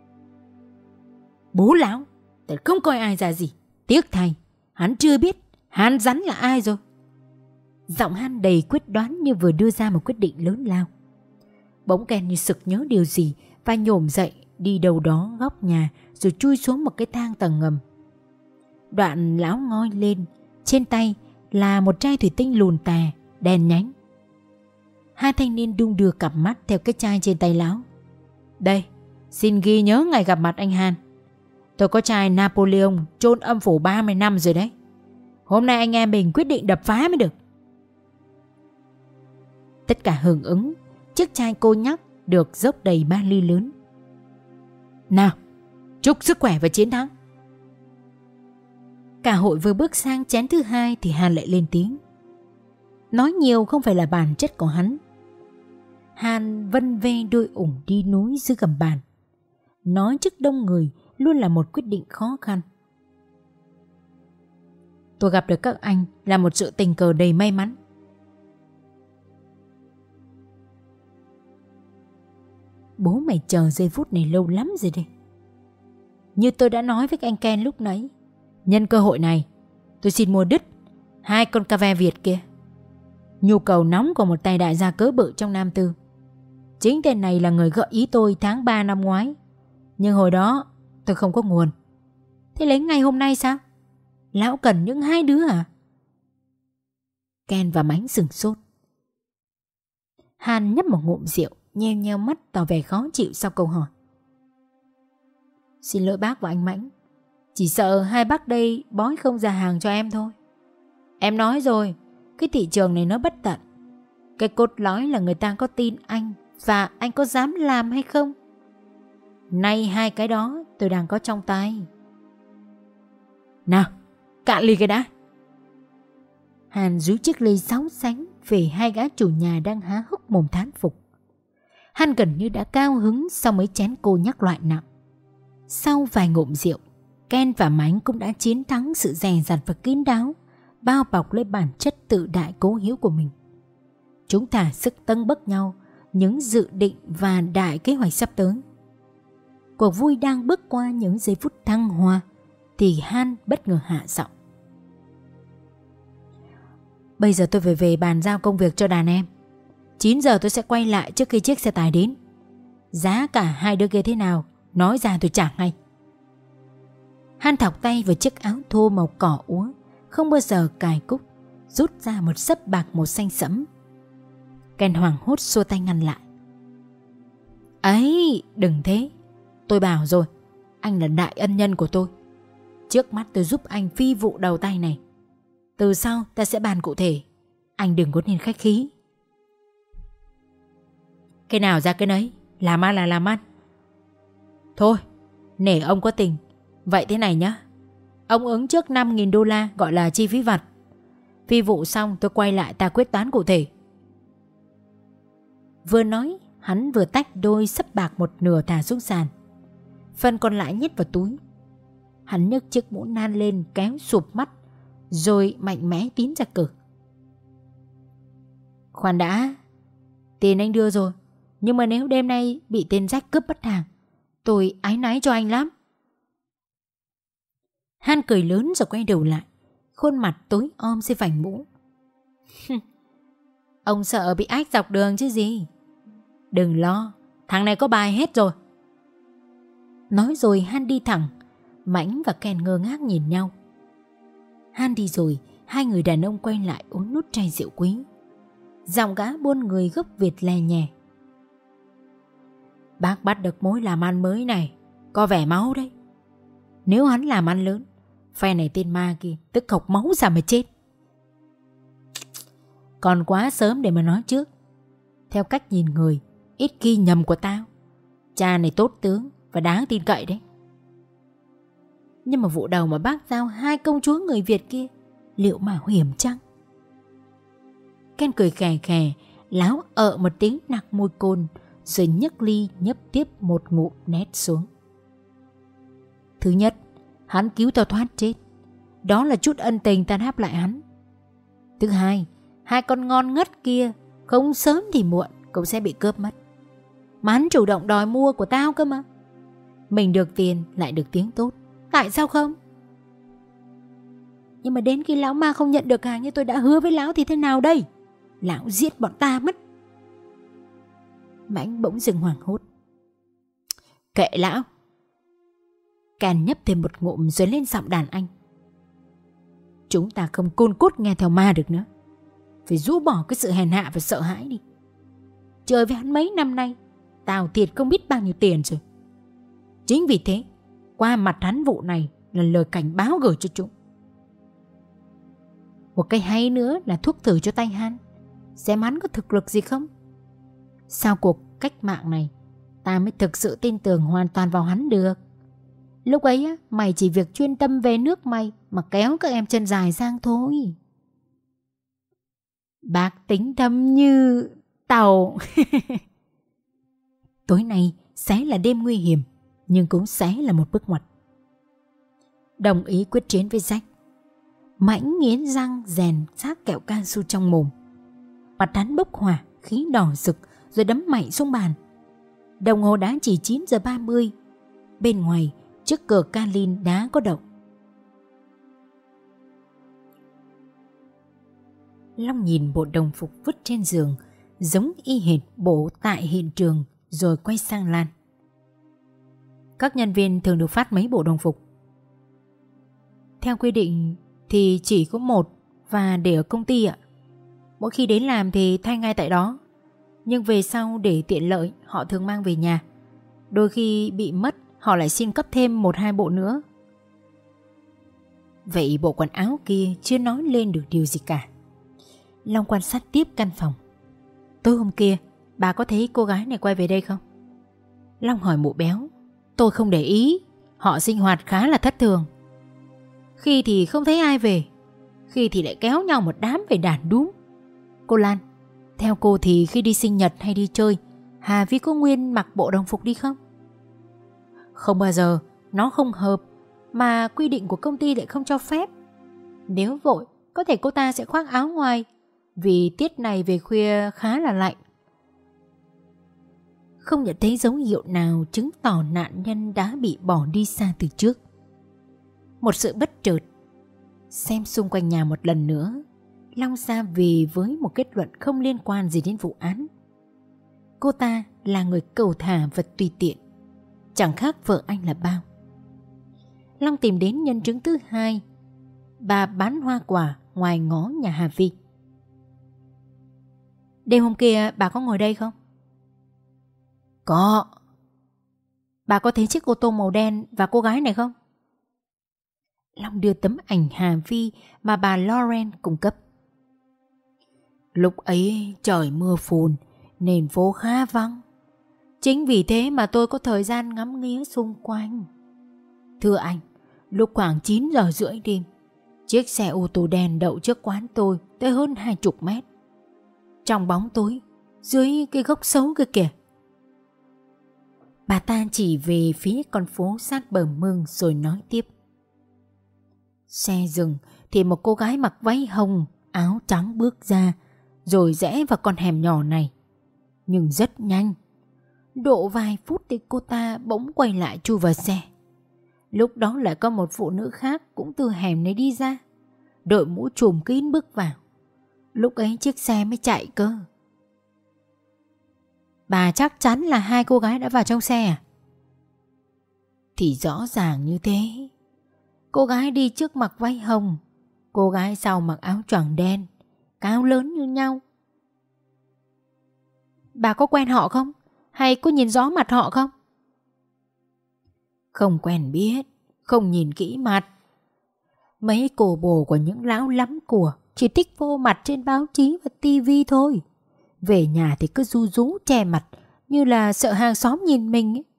Bố lão, thật không coi ai ra gì. Tiếc thay, hắn chưa biết Han rắn là ai rồi. Giọng Han đầy quyết đoán như vừa đưa ra một quyết định lớn lao. Bỗng Ken như sực nhớ điều gì và nhổm dậy đi đâu đó góc nhà rồi chui xuống một cái thang tầng ngầm. Đoạn lão ngoi lên, trên tay là một chai thủy tinh lùn tè, đen nhánh. Hai thanh niên đung đưa cặp mắt theo cái chai trên tay lão. Đây, xin ghi nhớ ngày gặp mặt anh Han. Tôi có chai Napoleon chôn âm phủ 30 năm rồi đấy. Hôm nay anh em mình quyết định đập phá mới được. Tất cả hưởng ứng. Chiếc chai cô nhắc được dốc đầy 3 ly lớn. Nào, chúc sức khỏe và chiến thắng. Cả hội vừa bước sang chén thứ hai thì Han lại lên tiếng. Nói nhiều không phải là bản chất của hắn. Han vân ve đôi ủng đi núi dưới gầm bàn. Nói trước đông người luôn là một quyết định khó khăn. Tôi gặp được các anh là một sự tình cờ đầy may mắn. Bố mày chờ giây phút này lâu lắm rồi đây. Như tôi đã nói với anh Ken lúc nãy, nhân cơ hội này tôi xin mua đứt 2 con cà ve Việt kia. Nhu cầu nóng của một tay đại gia cỡ bự trong Nam Tư. Chính tên này là người gợi ý tôi tháng 3 năm ngoái. Nhưng hồi đó tôi không có nguồn. Thế lấy ngay hôm nay sao? Lão cần những 2 đứa à? Ken và Mánh sửng sốt. Han nhấp một ngụm rượu, nheo nheo mắt tỏ vẻ khó chịu sau câu hỏi. Xin lỗi bác và anh Mãnh, chỉ sợ hai bác đây bói không ra hàng cho em thôi. Em nói rồi, cái thị trường này nó bất tận. Cái cốt lõi là người ta có tin anh và anh có dám làm hay không. Nay 2 cái đó tôi đang có trong tay. Nào, cạn ly cái đã. Han rúi chiếc ly sóng sánh về 2 gã chủ nhà đang há hốc mồm thán phục. Han gần như đã cao hứng sau mấy chén cô nhắc loại nặng. Sau vài ngụm rượu, Ken và Mánh cũng đã chiến thắng sự dè dặt và kín đáo, bao bọc lấy bản chất tự đại cố hiếu của mình. Chúng thả sức tâng bấc nhau những dự định và đại kế hoạch sắp tới. Cuộc vui đang bước qua những giây phút thăng hoa thì Han bất ngờ hạ giọng. Bây giờ tôi phải về bàn giao công việc cho đàn em. 9 giờ tôi sẽ quay lại trước khi chiếc xe tải đến. Giá cả 2 đứa kia thế nào, nói ra tôi trả ngay. Han thọc tay vào chiếc áo thô màu cỏ úa, không bao giờ cài cúc, rút ra một xấp bạc màu xanh sẫm. Ken hoảng hốt xua tay ngăn lại. Ấy, đừng thế. Tôi bảo rồi, anh là đại ân nhân của tôi. Trước mắt tôi giúp anh phi vụ đầu tay này. Từ sau ta sẽ bàn cụ thể. Anh đừng có nên khách khí. Cái nào ra cái nấy, làm ăn là làm ăn. Thôi, nể ông có tình. Vậy thế này nhá, ông ứng trước $5.000 gọi là chi phí vặt. Phi vụ xong tôi quay lại ta quyết toán cụ thể. Vừa nói, hắn vừa tách đôi xấp bạc một nửa thả xuống sàn. Phần còn lại nhét vào túi. Hắn nhấc chiếc mũ nan lên kéo sụp mắt, rồi mạnh mẽ tiến ra cửa. Khoan đã, tiền anh đưa rồi, nhưng mà nếu đêm nay bị tên rách cướp mất hàng, tôi áy náy cho anh lắm. Han cười lớn rồi quay đầu lại, khuôn mặt tối om dưới vành mũ. Ông sợ bị ách dọc đường chứ gì. Đừng lo, thằng này có bài hết rồi. Nói rồi Han đi thẳng. Mãnh và Ken ngơ ngác nhìn nhau. Han đi rồi, 2 người đàn ông quay lại uống nốt chai rượu quý. Giọng gã buôn người gốc Việt lè nhè. Bác bắt được mối làm ăn mới này, có vẻ máu đấy. Nếu hắn làm ăn lớn, phe này tên ma kia tức khộc máu ra mà chết. Còn quá sớm để mà nói trước. Theo cách nhìn người, ít khi nhầm của tao, cha này tốt tướng và đáng tin cậy đấy. Nhưng mà vụ đầu mà bác giao 2 công chúa người Việt kia, liệu mà hiểm chăng? Ken cười khè khè, láo một tiếng nặc môi côn, rồi nhấc ly nhấp tiếp một ngụm nét xuống. Thứ nhất, hắn cứu tao thoát chết, đó là chút ân tình ta đáp lại hắn. Thứ hai, 2 con ngon ngất kia không sớm thì muộn cũng sẽ bị cướp mất. Mà hắn chủ động đòi mua của tao cơ mà. Mình được tiền lại được tiếng tốt, tại sao không? Nhưng mà đến khi lão ma không nhận được hàng như tôi đã hứa với lão thì thế nào đây? Lão giết bọn ta mất. Mãnh bỗng dừng hoảng hốt. Kệ lão. Ken nhấp thêm một ngụm rồi lên giọng đàn anh. Chúng ta không côn cút nghe theo ma được nữa. Phải rũ bỏ cái sự hèn hạ và sợ hãi đi. chơi với hắn mấy năm nay, tao thiệt không biết bao nhiêu tiền rồi. Chính vì thế, qua mặt hắn vụ này là lời cảnh báo gửi cho chúng. Một cái hay nữa là thuốc thử cho tay hắn, xem hắn có thực lực gì không. Sau cuộc cách mạng này, ta mới thực sự tin tưởng hoàn toàn vào hắn được. Lúc ấy á, mày chỉ việc chuyên tâm về nước mày mà kéo các em chân dài sang thôi. Bác tính thâm như tàu. Tối nay sẽ là đêm nguy hiểm, nhưng cũng sẽ là một bước ngoặt. Đồng ý quyết chiến với Jack, Mãnh nghiến răng rèn xác kẹo cao su trong mồm. Mặt hắn bốc hỏa, khí đỏ rực rồi đấm mạnh xuống bàn. Đồng hồ đã chỉ 9 giờ 30. Bên ngoài, chiếc cờ Kalin đã có động. Long nhìn bộ đồng phục vứt trên giường, giống y hệt bộ tại hiện trường, rồi quay sang Lan. Các nhân viên thường được phát mấy bộ đồng phục? Theo quy định thì chỉ có một, và để ở công ty ạ. Mỗi khi đến làm thì thay ngay tại đó, nhưng về sau để tiện lợi họ thường mang về nhà. Đôi khi bị mất, họ lại xin cấp thêm 1-2 bộ nữa. Vậy bộ quần áo kia chưa nói lên được điều gì cả. Long quan sát tiếp căn phòng. Tối hôm kia, bà có thấy cô gái này quay về đây không? Long hỏi mụ béo. Tôi không để ý, họ sinh hoạt khá là thất thường. Khi thì không thấy ai về, khi thì lại kéo nhau một đám về đàn đúm. Cô Lan, theo cô thì khi đi sinh nhật hay đi chơi, Hà Vi có nguyên mặc bộ đồng phục đi không? Không bao giờ, nó không hợp, mà quy định của công ty lại không cho phép. Nếu vội, có thể cô ta sẽ khoác áo ngoài, vì tiết này về khuya khá là lạnh. Không nhận thấy dấu hiệu nào chứng tỏ nạn nhân đã bị bỏ đi xa từ trước. Một sự bất chợt. Xem xung quanh nhà một lần nữa, Long ra về với một kết luận không liên quan gì đến vụ án. Cô ta là người cẩu thả và tùy tiện, chẳng khác vợ anh là bao. Long tìm đến nhân chứng thứ hai, bà bán hoa quả ngoài ngõ nhà Hà Vi. Đêm hôm kia bà có ngồi đây không? Có. Bà có thấy chiếc ô tô màu đen và cô gái này không? Long đưa tấm ảnh Hà Vi mà bà Lauren cung cấp. Lúc ấy trời mưa phùn nên phố khá vắng. Chính vì thế mà tôi có thời gian ngắm nghía xung quanh. Thưa anh, lúc khoảng 9 giờ rưỡi đêm, chiếc xe ô tô đen đậu trước quán tôi tới hơn 20 mét. Trong bóng tối, dưới cái gốc xấu kia kìa. Bà ta chỉ về phía con phố sát bờ mương rồi nói tiếp. Xe dừng thì một cô gái mặc váy hồng, áo trắng bước ra, rồi rẽ vào con hẻm nhỏ này. Nhưng rất nhanh. Độ vài phút thì cô ta bỗng quay lại chui vào xe. Lúc đó lại có một phụ nữ khác cũng từ hẻm này đi ra, đội mũ trùm kín bước vào. Lúc ấy chiếc xe mới chạy cơ. Bà chắc chắn là hai cô gái đã vào trong xe à? Thì rõ ràng như thế. Cô gái đi trước mặc váy hồng, cô gái sau mặc áo choàng đen, cao lớn như nhau. Bà có quen họ không? Hay có nhìn rõ mặt họ không? Không quen biết, không nhìn kỹ mặt. Mấy cổ bồ của những lão lắm của chỉ thích vô mặt trên báo chí và tivi thôi. Về nhà thì cứ ru rú che mặt, như là sợ hàng xóm nhìn mình ấy.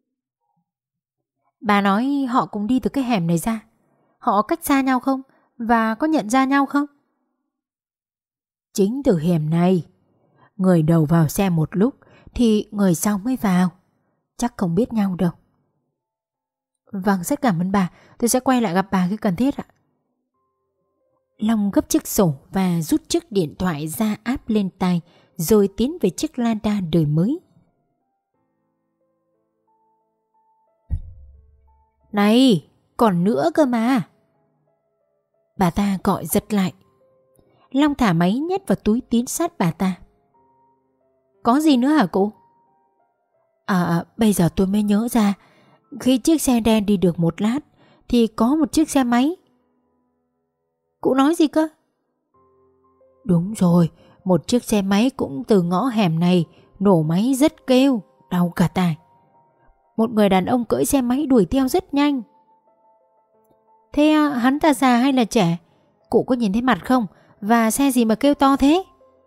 Bà nói họ cùng đi từ cái hẻm này ra. Họ cách xa nhau không? Và có nhận ra nhau không? Chính từ hẻm này, người đầu vào xe một lúc thì người sau mới vào. Chắc không biết nhau đâu. Vâng, rất cảm ơn bà. Tôi sẽ quay lại gặp bà khi cần thiết ạ. Long gấp chiếc sổ và rút chiếc điện thoại ra áp lên tai, rồi tiến về chiếc Lada đời mới. Này, còn nữa cơ mà. Bà ta gọi giật lại. Long thả máy nhét vào túi tiến sát bà ta. Có gì nữa hả cô? Bây giờ tôi mới nhớ ra. Khi chiếc xe đen đi được một lát thì có một chiếc xe máy. Cụ nói gì cơ? Đúng rồi, một chiếc xe máy cũng từ ngõ hẻm này nổ máy rất kêu, đau cả tai. Một người đàn ông cưỡi xe máy đuổi theo rất nhanh. Thế hắn ta già hay là trẻ? Cụ có nhìn thấy mặt không? Và xe gì mà kêu to thế?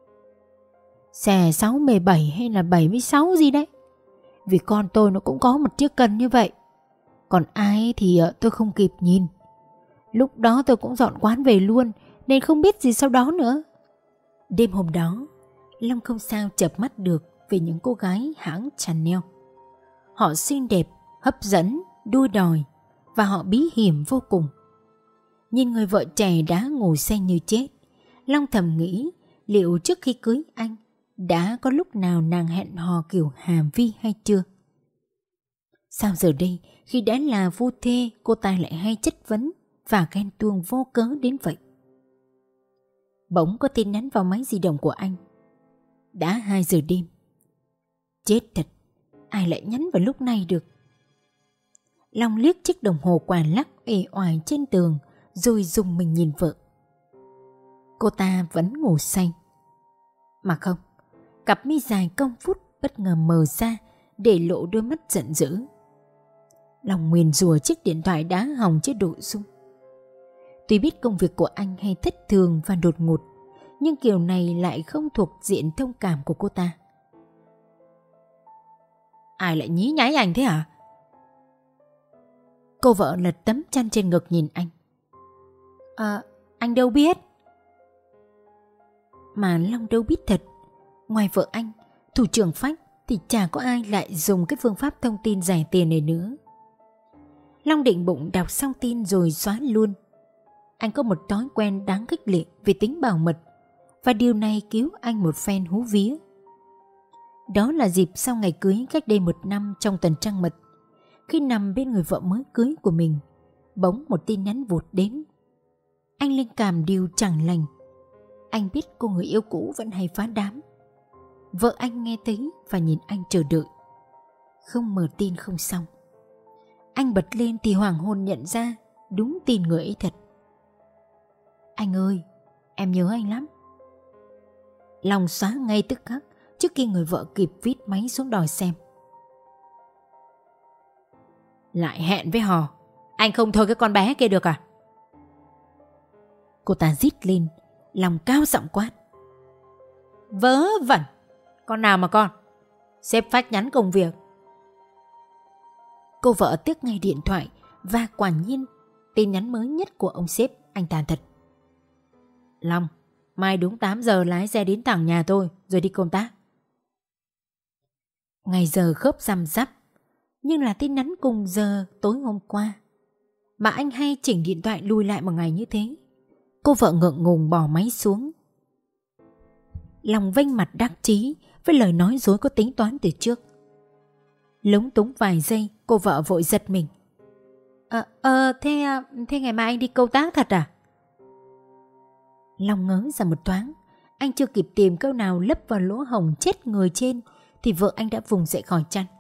Xe 67 hay là 76 gì đấy. Vì con tôi nó cũng có một chiếc cân như vậy. Còn ai thì tôi không kịp nhìn. Lúc đó tôi cũng dọn quán về luôn, nên không biết gì sau đó nữa. Đêm hôm đó, Long không sao chợp mắt được về những cô gái hãng Chanel. Họ xinh đẹp, hấp dẫn, đua đòi, và họ bí hiểm vô cùng. Nhìn người vợ trẻ đã ngủ say như chết, Long thầm nghĩ liệu trước khi cưới anh đã có lúc nào nàng hẹn hò kiểu Hà Vi hay chưa? Sao giờ đây khi đã là phu thê, cô ta lại hay chất vấn và ghen tuông vô cớ đến vậy? Bỗng có tin nhắn vào máy di động của anh. Đã 2 giờ đêm. Chết thật, ai lại nhắn vào lúc này được? Long liếc chiếc đồng hồ quà lắc uể oải trên tường, rồi dùng mình nhìn vợ. Cô ta vẫn ngủ say. Mà không, cặp mi dài cong vút bất ngờ mở ra để lộ đôi mắt giận dữ. Long nguyền rủa chiếc điện thoại đã hỏng chế độ rung. Tuy biết công việc của anh hay thất thường và đột ngột, nhưng kiểu này lại không thuộc diện thông cảm của cô ta. Ai lại nhí nhái anh thế hả? Cô vợ lật tấm chăn trên ngực nhìn anh. Anh đâu biết. Mà Long đâu biết thật. Ngoài vợ anh, thủ trưởng Phách, thì chả có ai lại dùng cái phương pháp thông tin rẻ tiền này nữa. Long định bụng đọc xong tin rồi xóa luôn. Anh có một thói quen đáng khích lệ về tính bảo mật, và điều này cứu anh một phen hú vía. Đó là dịp sau ngày cưới cách đây 1 năm trong tuần trăng mật. Khi nằm bên người vợ mới cưới của mình, bỗng một tin nhắn vụt đến. Anh linh cảm điều chẳng lành. Anh biết cô người yêu cũ vẫn hay phá đám. Vợ anh nghe thấy và nhìn anh chờ đợi. Không mở tin không xong. Anh bật lên thì hoàng hôn nhận ra đúng tin người ấy thật. Anh ơi, em nhớ anh lắm. Lòng xóa ngay tức khắc trước khi người vợ kịp vít máy xuống đòi xem. Lại hẹn với hò. Anh không thôi cái con bé kia được à? Cô ta rít lên, lòng cao giọng quát. Vớ vẩn. Con nào mà con? Sếp Phách nhắn công việc. Cô vợ tiếc ngay điện thoại, và quả nhiên tin nhắn mới nhất của ông sếp anh ta thật. Long, mai đúng 8 giờ lái xe đến thẳng nhà tôi rồi đi công tác. Ngày giờ khớp răm rắp, nhưng là tin nhắn cùng giờ tối hôm qua. Mà anh hay chỉnh điện thoại lùi lại một ngày như thế. Cô vợ ngượng ngùng bỏ máy xuống. Lòng vênh mặt đắc chí với lời nói dối có tính toán từ trước. Lúng túng vài giây, cô vợ vội giật mình. Thế ngày mai anh đi công tác thật à? Long ngớ ra một thoáng. Anh chưa kịp tìm câu nào lấp vào lỗ hổng chết người trên thì vợ anh đã vùng dậy khỏi chăn.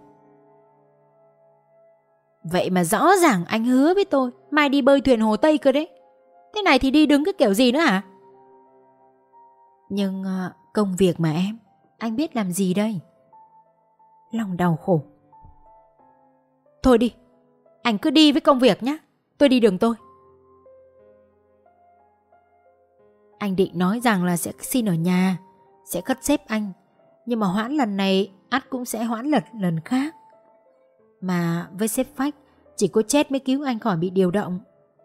Vậy mà rõ ràng anh hứa với tôi mai đi bơi thuyền Hồ Tây cơ đấy. Thế này thì đi đứng cái kiểu gì nữa hả? Nhưng công việc mà em, anh biết làm gì đây? Long đau khổ. Thôi đi, anh cứ đi với công việc nhé. Tôi đi đường tôi. Anh định nói rằng là sẽ xin ở nhà, sẽ cất xếp anh. Nhưng mà hoãn lần này ắt cũng sẽ hoãn lần khác. Mà với sếp Phách, chỉ có chết mới cứu anh khỏi bị điều động.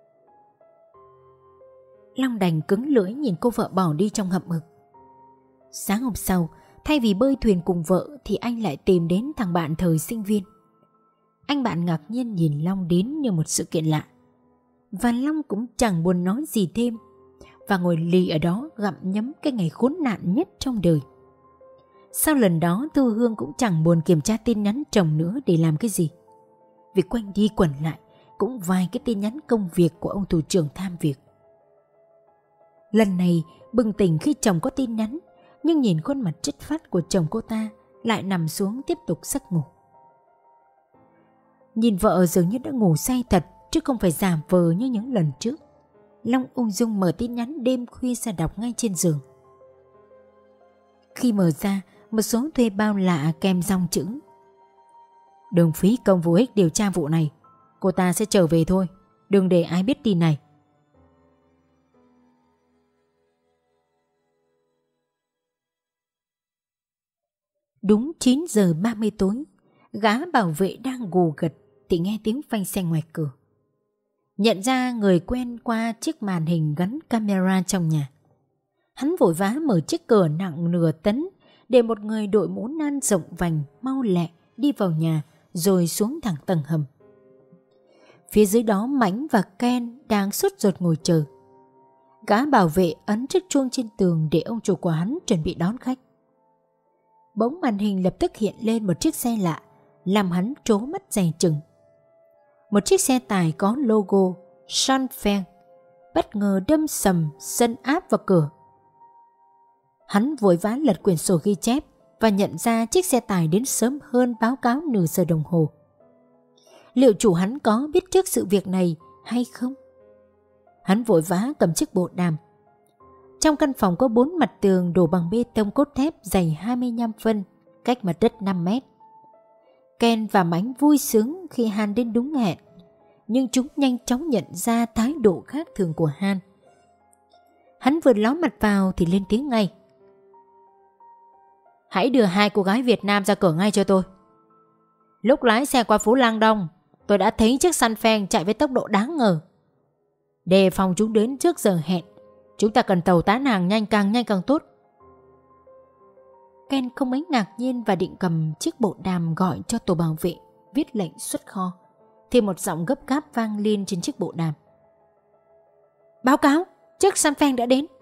Long đành cứng lưỡi nhìn cô vợ bỏ đi trong hậm hực. Sáng hôm sau, thay vì bơi thuyền cùng vợ thì anh lại tìm đến thằng bạn thời sinh viên. Anh bạn ngạc nhiên nhìn Long đến như một sự kiện lạ. Và Long cũng chẳng buồn nói gì thêm, và ngồi lì ở đó gặm nhấm cái ngày khốn nạn nhất trong đời. Sau lần đó Thu Hương cũng chẳng buồn kiểm tra tin nhắn chồng nữa để làm cái gì. Vì quanh đi quẩn lại cũng vài cái tin nhắn công việc của ông thủ trưởng tham việc. Lần này bừng tỉnh khi chồng có tin nhắn, nhưng nhìn khuôn mặt chất phác của chồng cô ta lại nằm xuống tiếp tục giấc ngủ. Nhìn vợ dường như đã ngủ say thật chứ không phải giả vờ như những lần trước, Long ung dung mở tin nhắn đêm khuya ra đọc ngay trên giường. Khi mở ra, một số thuê bao lạ kèm dòng chữ: đừng phí công vô ích điều tra vụ này, cô ta sẽ trở về thôi, đừng để ai biết tin này. Đúng 9 giờ 30 tối, gã bảo vệ đang gù gật thì nghe tiếng phanh xe ngoài cửa. Nhận ra người quen qua chiếc màn hình gắn camera trong nhà, hắn vội vã mở chiếc cửa nặng nửa tấn để một người đội mũ nan rộng vành mau lẹ đi vào nhà rồi xuống thẳng tầng hầm. Phía dưới đó Mãnh và Ken đang sốt ruột ngồi chờ. Gã bảo vệ ấn chiếc chuông trên tường để ông chủ của hắn chuẩn bị đón khách. Bỗng màn hình lập tức hiện lên một chiếc xe lạ, làm hắn trố mắt dè chừng. Một chiếc xe tải có logo Sunfeng bất ngờ đâm sầm sân áp vào cửa. Hắn vội vã lật quyển sổ ghi chép và nhận ra chiếc xe tải đến sớm hơn báo cáo nửa giờ đồng hồ. Liệu chủ hắn có biết trước sự việc này hay không? Hắn vội vã cầm chiếc bộ đàm. Trong căn phòng có 4 mặt tường đổ bằng bê tông cốt thép dày 25 phân, cách mặt đất 5 mét. Ken và Mãnh vui sướng khi Han đến đúng hẹn, nhưng chúng nhanh chóng nhận ra thái độ khác thường của Han. Hắn vừa ló mặt vào thì lên tiếng ngay: hãy đưa 2 cô gái Việt Nam ra cửa ngay cho tôi. Lúc lái xe qua phố Lang Đông, tôi đã thấy chiếc Sunfeng chạy với tốc độ đáng ngờ. Đề phòng chúng đến trước giờ hẹn, chúng ta cần tàu tán hàng nhanh càng tốt. Ken không mấy ngạc nhiên và định cầm chiếc bộ đàm gọi cho tổ bảo vệ viết lệnh xuất kho, thì một giọng gấp gáp vang lên trên chiếc bộ đàm: báo cáo, chiếc Sunfeng đã đến.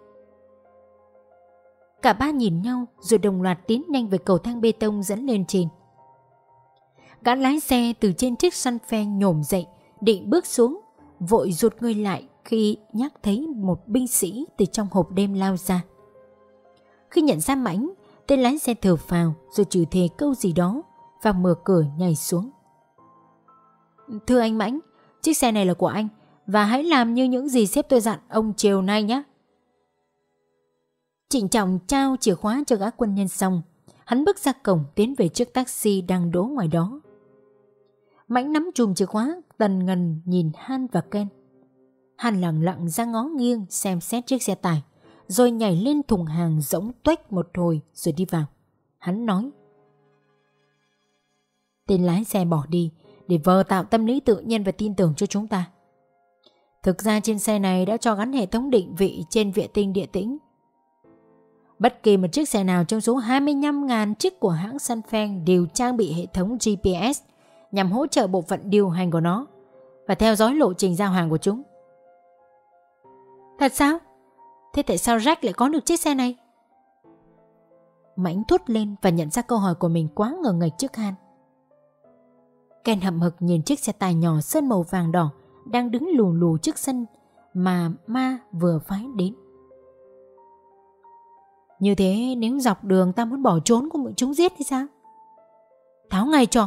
Cả ba nhìn nhau rồi đồng loạt tiến nhanh về cầu thang bê tông dẫn lên trên. Gã lái xe từ trên chiếc Sunfeng nhổm dậy định bước xuống, vội rụt người lại khi nhắc thấy một binh sĩ từ trong hộp đêm lao ra. Khi nhận ra Mãnh, tên lái xe thở phào rồi chửi thề câu gì đó và mở cửa nhảy xuống. Thưa anh Mãnh, chiếc xe này là của anh, và hãy làm như những gì sếp tôi dặn ông chiều nay nhé. Trịnh trọng trao chìa khóa cho gã quân nhân xong, hắn bước ra cổng tiến về chiếc taxi đang đỗ ngoài đó. Mãnh nắm chùm chìa khóa, tần ngần nhìn Han và Ken. Han lặng lặng ra ngó nghiêng xem xét chiếc xe tải, rồi nhảy lên thùng hàng rỗng tuếch một hồi rồi đi vào. Hắn nói: tên lái xe bỏ đi để vờ tạo tâm lý tự nhiên và tin tưởng cho chúng ta. Thực ra trên xe này đã cho gắn hệ thống định vị trên vệ tinh địa tĩnh. Bất kỳ một chiếc xe nào trong số 25.000 chiếc của hãng Sunfeng đều trang bị hệ thống GPS nhằm hỗ trợ bộ phận điều hành của nó và theo dõi lộ trình giao hàng của chúng. Thật sao? Thế tại sao Jack lại có được chiếc xe này? Mãnh thốt lên và nhận ra câu hỏi của mình quá ngờ nghệch trước Han. Ken hậm hực nhìn chiếc xe tải nhỏ sơn màu vàng đỏ đang đứng lù lù trước sân mà Ma vừa phái đến. Như thế nếu dọc đường ta muốn bỏ trốn cũng bị chúng giết thì sao? Tháo ngay cho.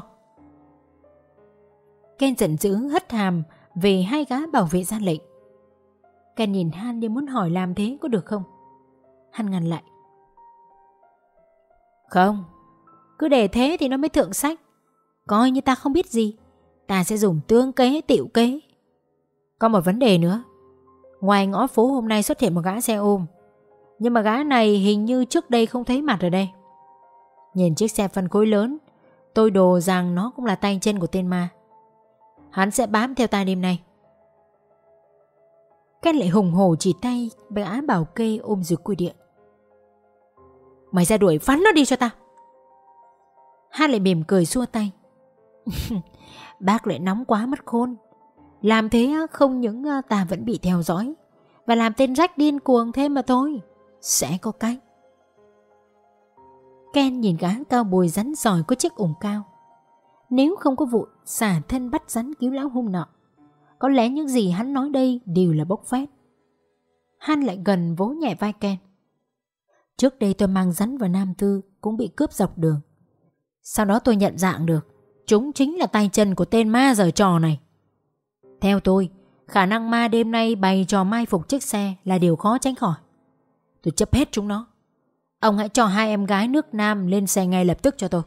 Ken giận dữ hất hàm về 2 gã bảo vệ ra lệnh. Ken nhìn Han như muốn hỏi làm thế có được không. Han ngăn lại: không, cứ để thế thì nó mới thượng sách. Coi như ta không biết gì, ta sẽ dùng tương kế tịu kế. Có một vấn đề nữa. Ngoài ngõ phố hôm nay xuất hiện một gã xe ôm, nhưng mà gã này hình như trước đây không thấy mặt ở đây. Nhìn chiếc xe phân khối lớn, tôi đồ rằng nó cũng là tay chân của tên Ma. Hắn sẽ bám theo ta đêm nay. Ken lại hùng hổ chỉ tay gã bảo kê ôm dưới cùi điện: mày ra đuổi phắn nó đi cho ta. Han lại mỉm cười xua tay: bác lại nóng quá mất khôn. Làm thế không những ta vẫn bị theo dõi, và làm tên Jack điên cuồng thêm mà thôi. Sẽ có cách. Ken nhìn gã cao bồi rắn giỏi có chiếc ủng cao. Nếu không có vụ xả thân bắt rắn cứu lão hung nọ, có lẽ những gì hắn nói đây đều là bốc phét. Han lại gần vỗ nhẹ vai Ken: trước đây tôi mang rắn vào Nam Tư cũng bị cướp dọc đường. Sau đó tôi nhận dạng được chúng chính là tay chân của tên Ma giở trò này. Theo tôi, khả năng Ma đêm nay bày trò mai phục chiếc xe là điều khó tránh khỏi. Tôi chấp hết chúng nó. Ông hãy cho 2 em gái nước Nam lên xe ngay lập tức cho tôi.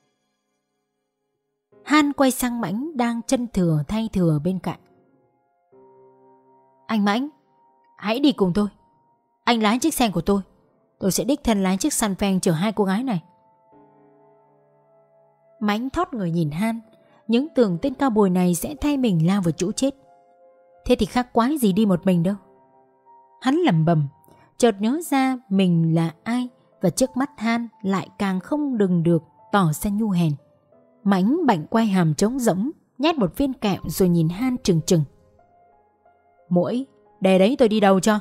Han quay sang Mãnh đang chân thừa thay thừa bên cạnh. Anh Mãnh, hãy đi cùng tôi. Anh lái chiếc xe của tôi sẽ đích thân lái chiếc Sunfang chở 2 cô gái này. Mãnh thót người nhìn Han, những tưởng tên cao bồi này sẽ thay mình lao vào chỗ chết. Thế thì khác quái gì đi một mình đâu. Hắn lẩm bẩm, chợt nhớ ra mình là ai, và trước mắt Han lại càng không đừng được tỏ ra nhu hèn. Mãnh bạnh quay hàm trống rỗng, nhét một viên kẹo rồi nhìn Han trừng trừng. Muỗi, để đấy tôi đi đầu cho.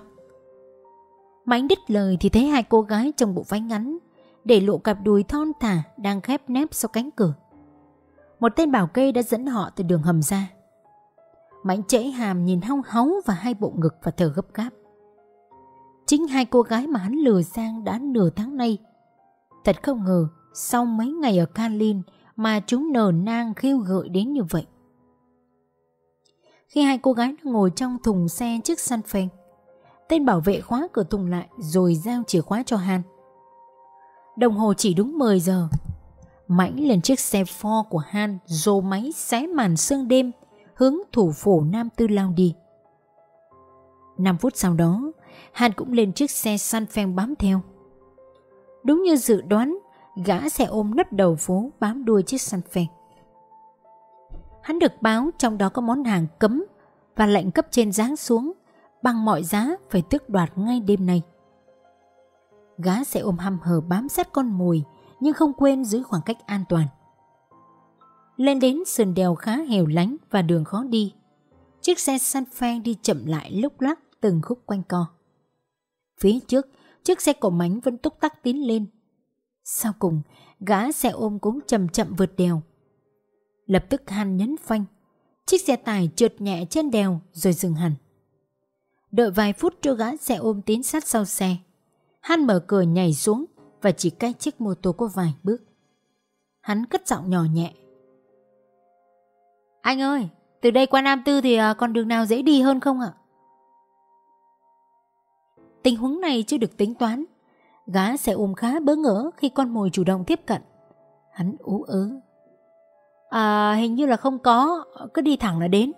Mãnh đứt lời thì thấy 2 cô gái trong bộ váy ngắn để lộ cặp đùi thon thả đang khép nép sau cánh cửa. Một tên bảo kê đã dẫn họ từ đường hầm ra. Mãnh trễ hàm nhìn hong háu vào 2 bộ ngực và thở gấp gáp. Chính 2 cô gái mà hắn lừa sang đã nửa tháng nay. Thật không ngờ sau mấy ngày ở Kalin mà chúng nở nang khiêu gợi đến như vậy. Khi 2 cô gái đang ngồi trong thùng xe chiếc Sunfang, tên bảo vệ khóa cửa thùng lại rồi giao chìa khóa cho Han. Đồng hồ chỉ đúng 10 giờ. Mãnh lên chiếc xe Ford của Han rồ máy xé màn sương đêm hướng thủ phủ Nam Tư lao đi. 5 phút sau đó, Han cũng lên chiếc xe Sunfang bám theo. Đúng như dự đoán, gã xe ôm nấp đầu phố bám đuôi chiếc Sunfang. Hắn được báo trong đó có món hàng cấm và lệnh cấp trên giáng xuống bằng mọi giá phải tước đoạt ngay đêm nay. Gã xe ôm hăm hở bám sát con mồi nhưng không quên giữ khoảng cách an toàn. Lên đến sườn đèo khá hẻo lánh và đường khó đi, chiếc xe Sunfang đi chậm lại lúc lắc từng khúc quanh co. Phía trước, chiếc xe của Mãnh vẫn túc tắc tiến lên. Sau cùng, gã xe ôm cũng chậm chậm vượt đèo. Lập tức Han nhấn phanh, chiếc xe tải trượt nhẹ trên đèo rồi dừng hẳn. Đợi vài phút cho gã xe ôm tiến sát sau xe, Han mở cửa nhảy xuống và chỉ cách chiếc mô tô có vài bước. Hắn cất giọng nhỏ nhẹ. Anh ơi, từ đây qua Nam Tư thì còn đường nào dễ đi hơn không ạ? Tình huống này chưa được tính toán. Gã xe ôm khá bỡ ngỡ khi con mồi chủ động tiếp cận. Hắn ú ớ. Hình như là không có, cứ đi thẳng là đến.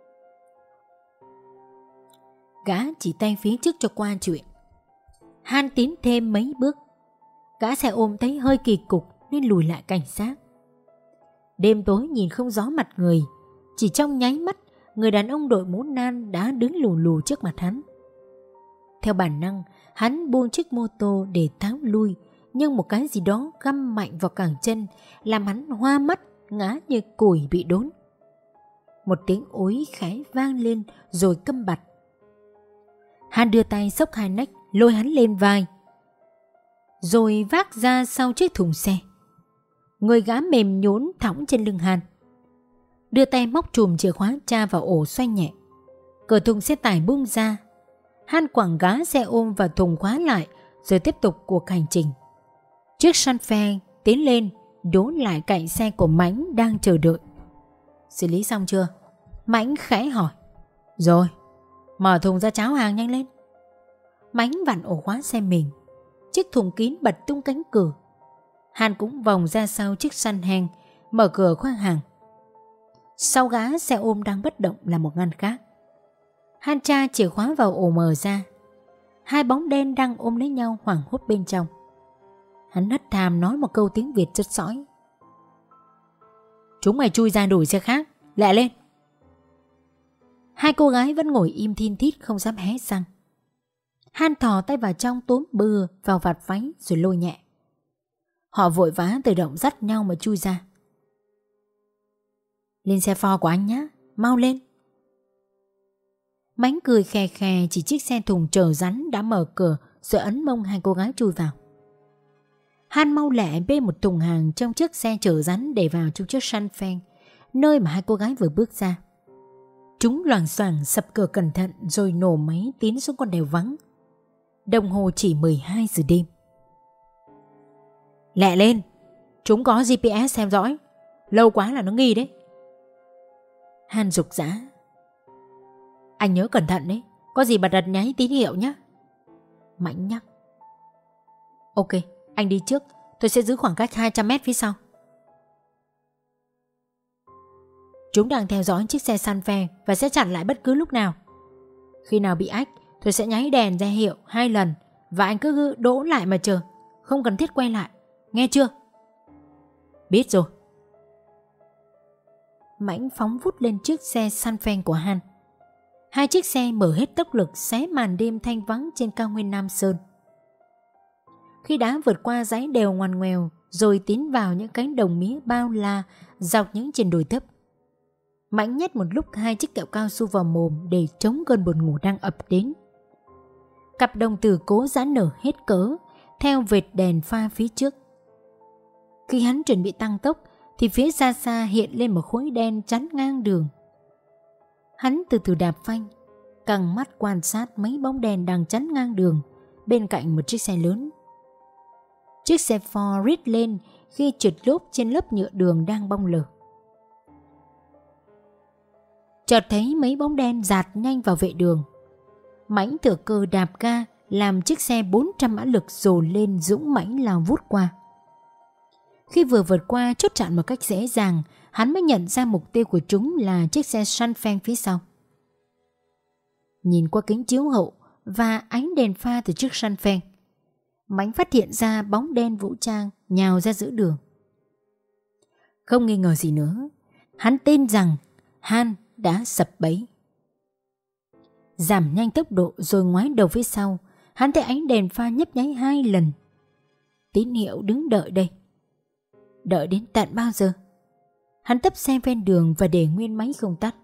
Gã chỉ tay phía trước cho qua chuyện. Han tiến thêm mấy bước. Gã xe ôm thấy hơi kỳ cục nên lùi lại cảnh giác. Đêm tối nhìn không rõ mặt người, chỉ trong nháy mắt người đàn ông đội mũ nan đã đứng lù lù trước mặt hắn. Theo bản năng, hắn buông chiếc mô tô để tháo lui, nhưng một cái gì đó găm mạnh vào cẳng chân làm hắn hoa mắt, ngã như củi bị đốn. Một tiếng ối khẽ vang lên rồi câm bặt. Han đưa tay xốc hai nách lôi hắn lên vai, rồi vác ra sau chiếc thùng xe. Người gã mềm nhũn thõng trên lưng Han, đưa tay móc chùm chìa khóa tra vào ổ xoay nhẹ. Cửa thùng xe tải bung ra. Han quẳng gã xe ôm và thùng khóa lại rồi tiếp tục cuộc hành trình. Chiếc Sunfang tiến lên đỗ lại cạnh xe của Mãnh đang chờ đợi. Xử lý xong chưa? Mãnh khẽ hỏi. Rồi, mở thùng ra cháo hàng nhanh lên. Mãnh vặn ổ khóa xe mình. Chiếc thùng kín bật tung cánh cửa. Han cũng vòng ra sau chiếc Sunfang, mở cửa khoang hàng. Sau gã xe ôm đang bất động là một ngăn khác. Han tra chìa khóa vào ổ mở ra. Hai bóng đen đang ôm lấy nhau hoảng hốt bên trong. Hắn hất hàm nói một câu tiếng Việt rất sõi. Chúng mày chui ra đổi xe khác, lẹ lên. Hai cô gái vẫn ngồi im thin thít không dám hé răng. Han thò tay vào trong túm bừa vào vạt váy rồi lôi nhẹ. Họ vội vã tự động dắt nhau mà chui ra. Lên xe Ford của anh nhé, mau lên. Mãnh cười khè khè chỉ chiếc xe thùng chở rắn đã mở cửa rồi ấn mông hai cô gái chui vào. Han mau lẹ bê một thùng hàng trong chiếc xe chở rắn để vào trong chiếc Sunfang, nơi mà hai cô gái vừa bước ra. Chúng loảng xoảng sập cửa cẩn thận rồi nổ máy tiến xuống con đèo vắng. Đồng hồ chỉ 12 giờ đêm. Lẹ lên, chúng có GPS theo dõi, lâu quá là nó nghi đấy. Han giục giã. Anh nhớ cẩn thận đấy, có gì bật đặt nháy tín hiệu nhé. Mãnh nhắc. Ok, anh đi trước, tôi sẽ giữ khoảng cách 200 mét phía sau. Chúng đang theo dõi chiếc xe săn phe và sẽ chặn lại bất cứ lúc nào. Khi nào bị ách, tôi sẽ nháy đèn ra hiệu 2 lần và anh cứ đỗ lại mà chờ, không cần thiết quay lại, nghe chưa? Biết rồi. Mãnh phóng vút lên chiếc xe săn phe của Han. Hai chiếc xe mở hết tốc lực xé màn đêm thanh vắng trên cao nguyên Nam Sơn. Khi đã vượt qua dãy đèo ngoằn ngoèo rồi tiến vào những cánh đồng mía bao la dọc những triền đồi thấp, Mãnh nhét một lúc 2 chiếc kẹo cao su vào mồm để chống cơn buồn ngủ đang ập đến. Cặp đồng tử cố giãn nở hết cỡ theo vệt đèn pha phía trước. Khi hắn chuẩn bị tăng tốc thì phía xa xa hiện lên một khối đen chắn ngang đường. Hắn từ từ đạp phanh, căng mắt quan sát mấy bóng đèn đang chắn ngang đường bên cạnh một chiếc xe lớn. Chiếc xe Ford rít lên khi trượt lốp trên lớp nhựa đường đang bong lở. Chợt thấy mấy bóng đen dạt nhanh vào vệ đường. Mãnh thừa cơ đạp ga làm chiếc xe 400 mã lực dồn lên dũng mãnh lao vút qua. Khi vừa vượt qua chốt chặn một cách dễ dàng, hắn mới nhận ra mục tiêu của chúng là chiếc xe săn phen phía sau. Nhìn qua kính chiếu hậu và ánh đèn pha từ chiếc săn phen, Mãnh phát hiện ra bóng đen vũ trang nhào ra giữa đường. Không nghi ngờ gì nữa, hắn tin rằng Han đã sập bẫy. Giảm nhanh tốc độ rồi ngoái đầu phía sau, hắn thấy ánh đèn pha nhấp nháy 2 lần. Tín hiệu đứng đợi đây. Đợi đến tận bao giờ? Hắn tấp xe ven đường và để nguyên máy không tắt.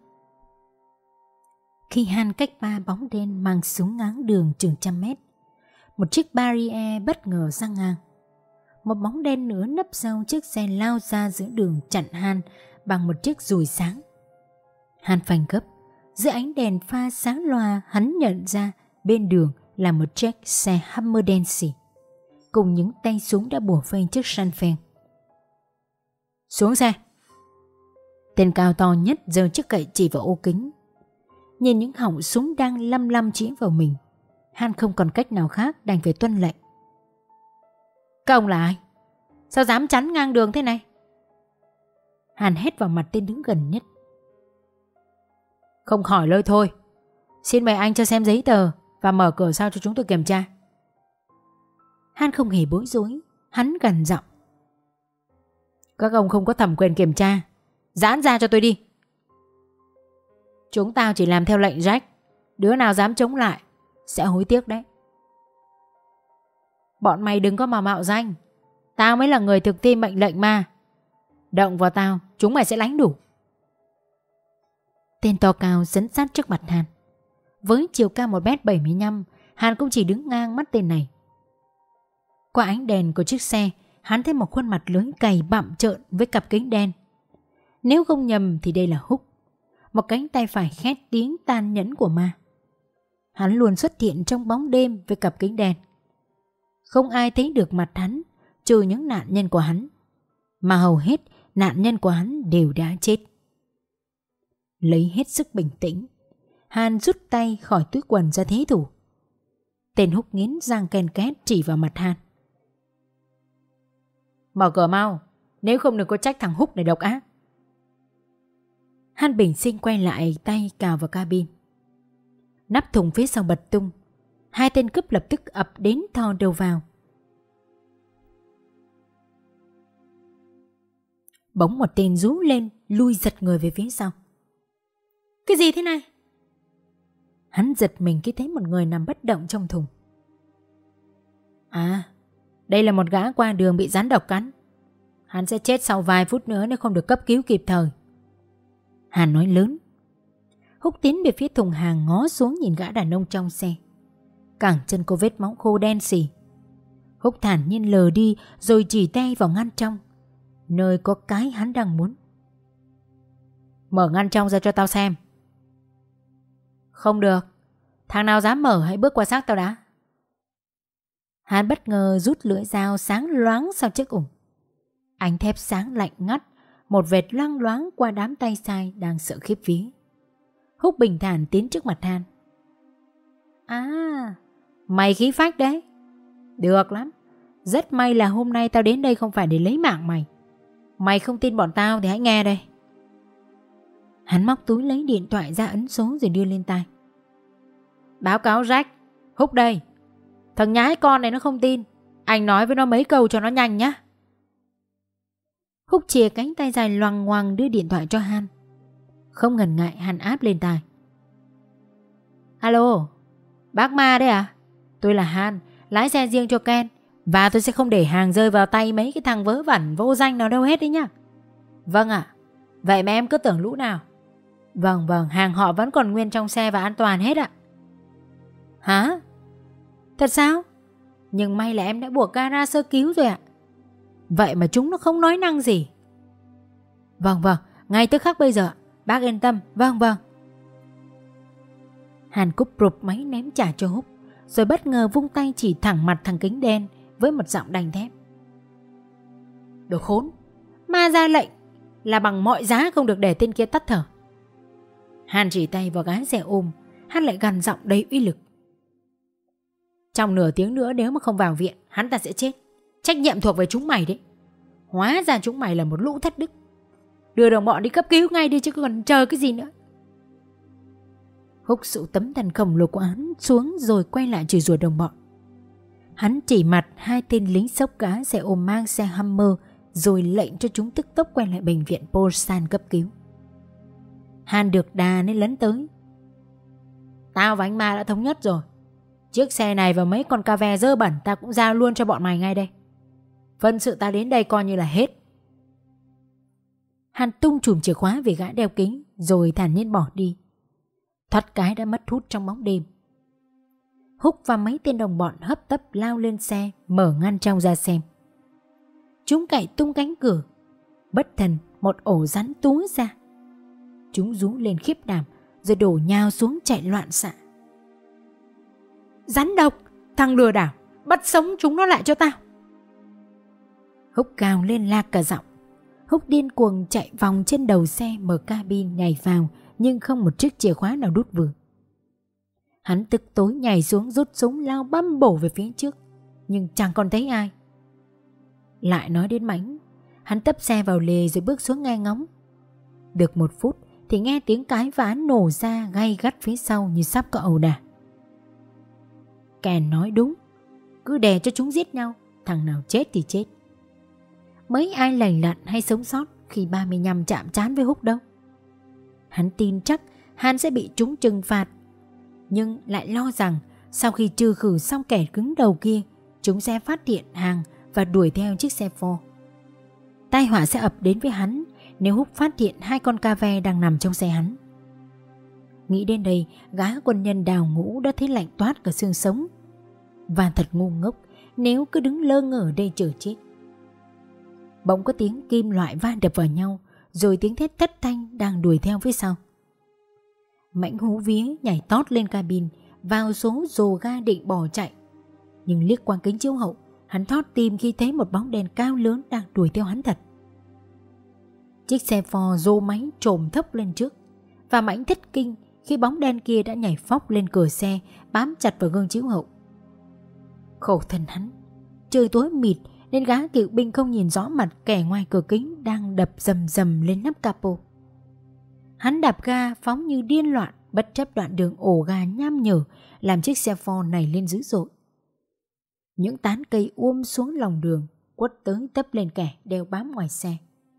Khi Han cách 3 bóng đen mang súng ngáng đường chừng 100 mét, một chiếc barrier bất ngờ giăng ngang. Một bóng đen nữa nấp sau chiếc xe lao ra giữa đường chặn Han bằng một chiếc dùi sáng. Han phanh gấp. Giữa ánh đèn pha sáng loa, hắn nhận ra bên đường là một chiếc xe Hummer đen xì cùng những tay súng đã bủa vây chiếc săn phen. Xuống xe. Tên cao to nhất giơ chiếc gậy chỉ vào ô kính. Nhìn những họng súng đang lăm lăm chĩa vào mình, Han không còn cách nào khác đành phải tuân lệnh. Các ông là ai? Sao dám chắn ngang đường thế này? Han hét vào mặt tên đứng gần nhất. Không hỏi lơi thôi. Xin mời anh cho xem giấy tờ và mở cửa sau cho chúng tôi kiểm tra. Han không hề bối rối. Hắn gằn giọng. Các ông không có thẩm quyền kiểm tra. Giãn ra cho tôi đi. Chúng tao chỉ làm theo lệnh Jack. Đứa nào dám chống lại sẽ hối tiếc đấy. Bọn mày đừng có mà mạo danh. Tao mới là người thực thi mệnh lệnh mà. Động vào tao, chúng mày sẽ lãnh đủ. Tên to cao dẫn sát trước mặt Han. Với chiều cao 1m75, Han cũng chỉ đứng ngang mắt tên này. Qua ánh đèn của chiếc xe, hắn thấy một khuôn mặt lưỡi cày bặm trợn với cặp kính đen. Nếu không nhầm thì đây là Húc, một cánh tay phải khét tiếng tàn nhẫn của ma. Hắn luôn xuất hiện trong bóng đêm với cặp kính đen. Không ai thấy được mặt hắn trừ những nạn nhân của hắn, mà hầu hết nạn nhân của hắn đều đã chết. Lấy hết sức bình tĩnh, Han rút tay khỏi túi quần ra thế thủ. Tên Húc nghiến răng ken két chỉ vào mặt Han. Mở cửa mau, nếu không đừng có trách thằng Húc này độc ác. Han bình sinh quay lại, tay cào vào cabin. Nắp thùng phía sau bật tung. Hai tên cướp lập tức ập đến thò đầu vào. Bỗng một tên rú lên, lui giật người về phía sau. Cái gì thế này? Hắn giật mình khi thấy một người nằm bất động trong thùng. À, đây là một gã qua đường bị rắn độc cắn. Hắn sẽ chết sau vài phút nữa nếu không được cấp cứu kịp thời. Hàn nói lớn. Húc tiến về phía thùng hàng, ngó xuống nhìn gã đàn ông trong xe. Cẳng chân có vết máu khô đen xì. Húc thản nhiên lờ đi rồi chỉ tay vào ngăn trong, nơi có cái hắn đang muốn. Mở ngăn trong ra cho tao xem. Không được. Thằng nào dám mở hãy bước qua xác tao đã. Hắn bất ngờ rút lưỡi dao sáng loáng sau chiếc ủng. Ánh thép sáng lạnh ngắt, một vệt loang loáng qua đám tay sai đang sợ khiếp vía. Húc bình thản tiến trước mặt Han. À, mày khí phách đấy. Được lắm. Rất may là hôm nay tao đến đây không phải để lấy mạng mày. Mày không tin bọn tao thì hãy nghe đây. Hắn móc túi lấy điện thoại ra ấn số rồi đưa lên tai. Báo cáo Jack, Húc đây. Thằng nhái con này nó không tin. Anh nói với nó mấy câu cho nó nhanh nhá. Húc chìa cánh tay dài loằng ngoằng đưa điện thoại cho Han. Không ngần ngại Han áp lên tai. Alo, bác Ma đấy à? Tôi là Han, lái xe riêng cho Ken. Và tôi sẽ không để hàng rơi vào tay mấy cái thằng vớ vẩn vô danh nào đâu hết đấy nhá. Vâng ạ. Vậy mà em cứ tưởng lũ nào? Vâng, hàng họ vẫn còn nguyên trong xe và an toàn hết ạ. Hả? Thật sao? Nhưng may là em đã buộc gara sơ cứu rồi ạ. Vậy mà chúng nó không nói năng gì. Vâng, ngay tức khắc bây giờ. Bác yên tâm. Vâng. Hàn cúp rụp máy ném trả cho Húc, rồi bất ngờ vung tay chỉ thẳng mặt thằng kính đen với một giọng đanh thép. Đồ khốn, Ma ra lệnh là bằng mọi giá không được để tên kia tắt thở. Hàn chỉ tay vào gái xe ôm, hắn lại gằn giọng đầy uy lực. Trong nửa tiếng nữa nếu mà không vào viện, hắn ta sẽ chết. Trách nhiệm thuộc về chúng mày đấy. Hóa ra chúng mày là một lũ thất đức. Đưa đồng bọn đi cấp cứu ngay đi chứ còn chờ cái gì nữa. Húc sụ tấm thân khổng lồ của hắn xuống rồi quay lại chửi rủa đồng bọn. Hắn chỉ mặt hai tên lính xốc cá xe ôm mang xe Hummer rồi lệnh cho chúng tức tốc quay lại bệnh viện Polsan cấp cứu. Hàn được đà nên lấn tới. Tao và anh Ma đã thống nhất rồi. Chiếc xe này và mấy con cà ve dơ bẩn tao cũng giao luôn cho bọn mày ngay đây. Phân sự tao đến đây coi như là hết. Hàn tung chùm chìa khóa về gã đeo kính rồi thản nhiên bỏ đi. Thoát cái đã mất hút trong bóng đêm. Húc và mấy tên đồng bọn hấp tấp lao lên xe, mở ngăn trong ra xem. Chúng cậy tung cánh cửa. Bất thần một ổ rắn túa ra. Chúng rú lên khiếp đảm rồi đổ nhào xuống chạy loạn xạ. Rắn độc, thằng lừa đảo, bắt sống chúng nó lại cho tao. Húc gào lên lạc cả giọng. Húc điên cuồng chạy vòng trên đầu xe, mở cabin nhảy vào nhưng không một chiếc chìa khóa nào đút vừa. Hắn tức tối nhảy xuống rút súng lao băm bổ về phía trước, nhưng chẳng còn thấy ai. Lại nói đến Mãnh, hắn tấp xe vào lề rồi bước xuống nghe ngóng. Được 1 phút thì nghe tiếng cái vã nổ ra gay gắt phía sau như sắp có ẩu đả. Ken nói đúng, cứ đè cho chúng giết nhau, thằng nào chết thì chết. Mấy ai lành lặn hay sống sót khi 35 chạm trán với Húc đâu. Hắn tin chắc hắn sẽ bị chúng trừng phạt, nhưng lại lo rằng sau khi trừ khử xong kẻ cứng đầu kia, chúng sẽ phát hiện hàng và đuổi theo chiếc xe Ford. Tai họa sẽ ập đến với hắn nếu Húc phát hiện 2 con cà ve đang nằm trong xe hắn. Nghĩ đến đây, gã quân nhân đào ngũ đã thấy lạnh toát cả xương sống. Và thật ngu ngốc nếu cứ đứng lơ ngơ ở đây chờ chết. Bỗng có tiếng kim loại va đập vào nhau, rồi tiếng thét thất thanh đang đuổi theo phía sau. Mãnh hú vía nhảy tót lên cabin, vào số rồ ga định bỏ chạy. Nhưng liếc qua kính chiếu hậu, hắn thót tim khi thấy một bóng đèn cao lớn đang đuổi theo hắn thật. Chiếc xe Ford rô máy trồm thấp lên trước, và Mãnh thất kinh khi bóng đen kia đã nhảy phóc lên cửa xe, bám chặt vào gương chiếu hậu. Khổ thân hắn, trời tối mịt nên gã cựu binh không nhìn rõ mặt kẻ ngoài cửa kính đang đập rầm rầm lên nắp capo. Hắn đạp ga phóng như điên loạn, bất chấp đoạn đường ổ gà nham nhở làm chiếc xe Ford này lên dữ dội. Những tán cây xuống lòng đường, quất tới tấp lên kẻ đeo bám ngoài xe.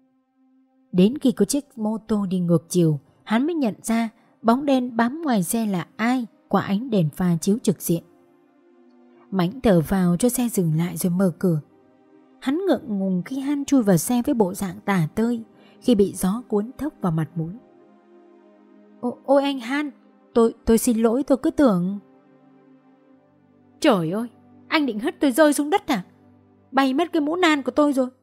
Đến khi có chiếc mô tô đi ngược chiều, hắn mới nhận ra bóng đen bám ngoài xe là ai qua ánh đèn pha chiếu trực diện. Mãnh thở vào cho xe dừng lại rồi mở cửa. Hắn ngượng ngùng khi Han chui vào xe với bộ dạng tả tơi khi bị gió cuốn thốc vào mặt mũi. Ôi anh Han, tôi xin lỗi, tôi cứ tưởng... Trời ơi, anh định hất tôi rơi xuống đất à? Bay mất cái mũ nan của tôi rồi.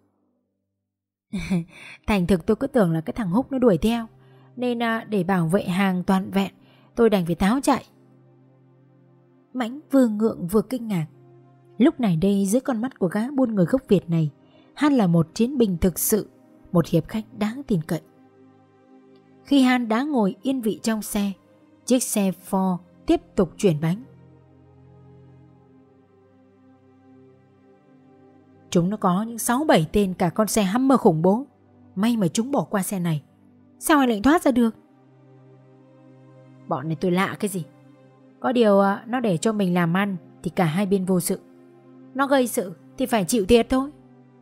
Thành thực tôi cứ tưởng là cái thằng Húc nó đuổi theo, nên để bảo vệ hàng toàn vẹn, tôi đành phải tháo chạy. Mãnh vừa ngượng vừa kinh ngạc. Lúc này đây dưới con mắt của gã buôn người gốc Việt này, Han là một chiến binh thực sự, một hiệp khách đáng tin cậy. Khi Han đã ngồi yên vị trong xe, chiếc xe Ford tiếp tục chuyển bánh. Chúng nó có những 6-7 tên, cả con xe Hummer khủng bố. May mà chúng bỏ qua xe này. Sao anh lại thoát ra được? Bọn này tôi lạ cái gì? Có điều nó để cho mình làm ăn thì cả hai bên vô sự. Nó gây sự thì phải chịu thiệt thôi.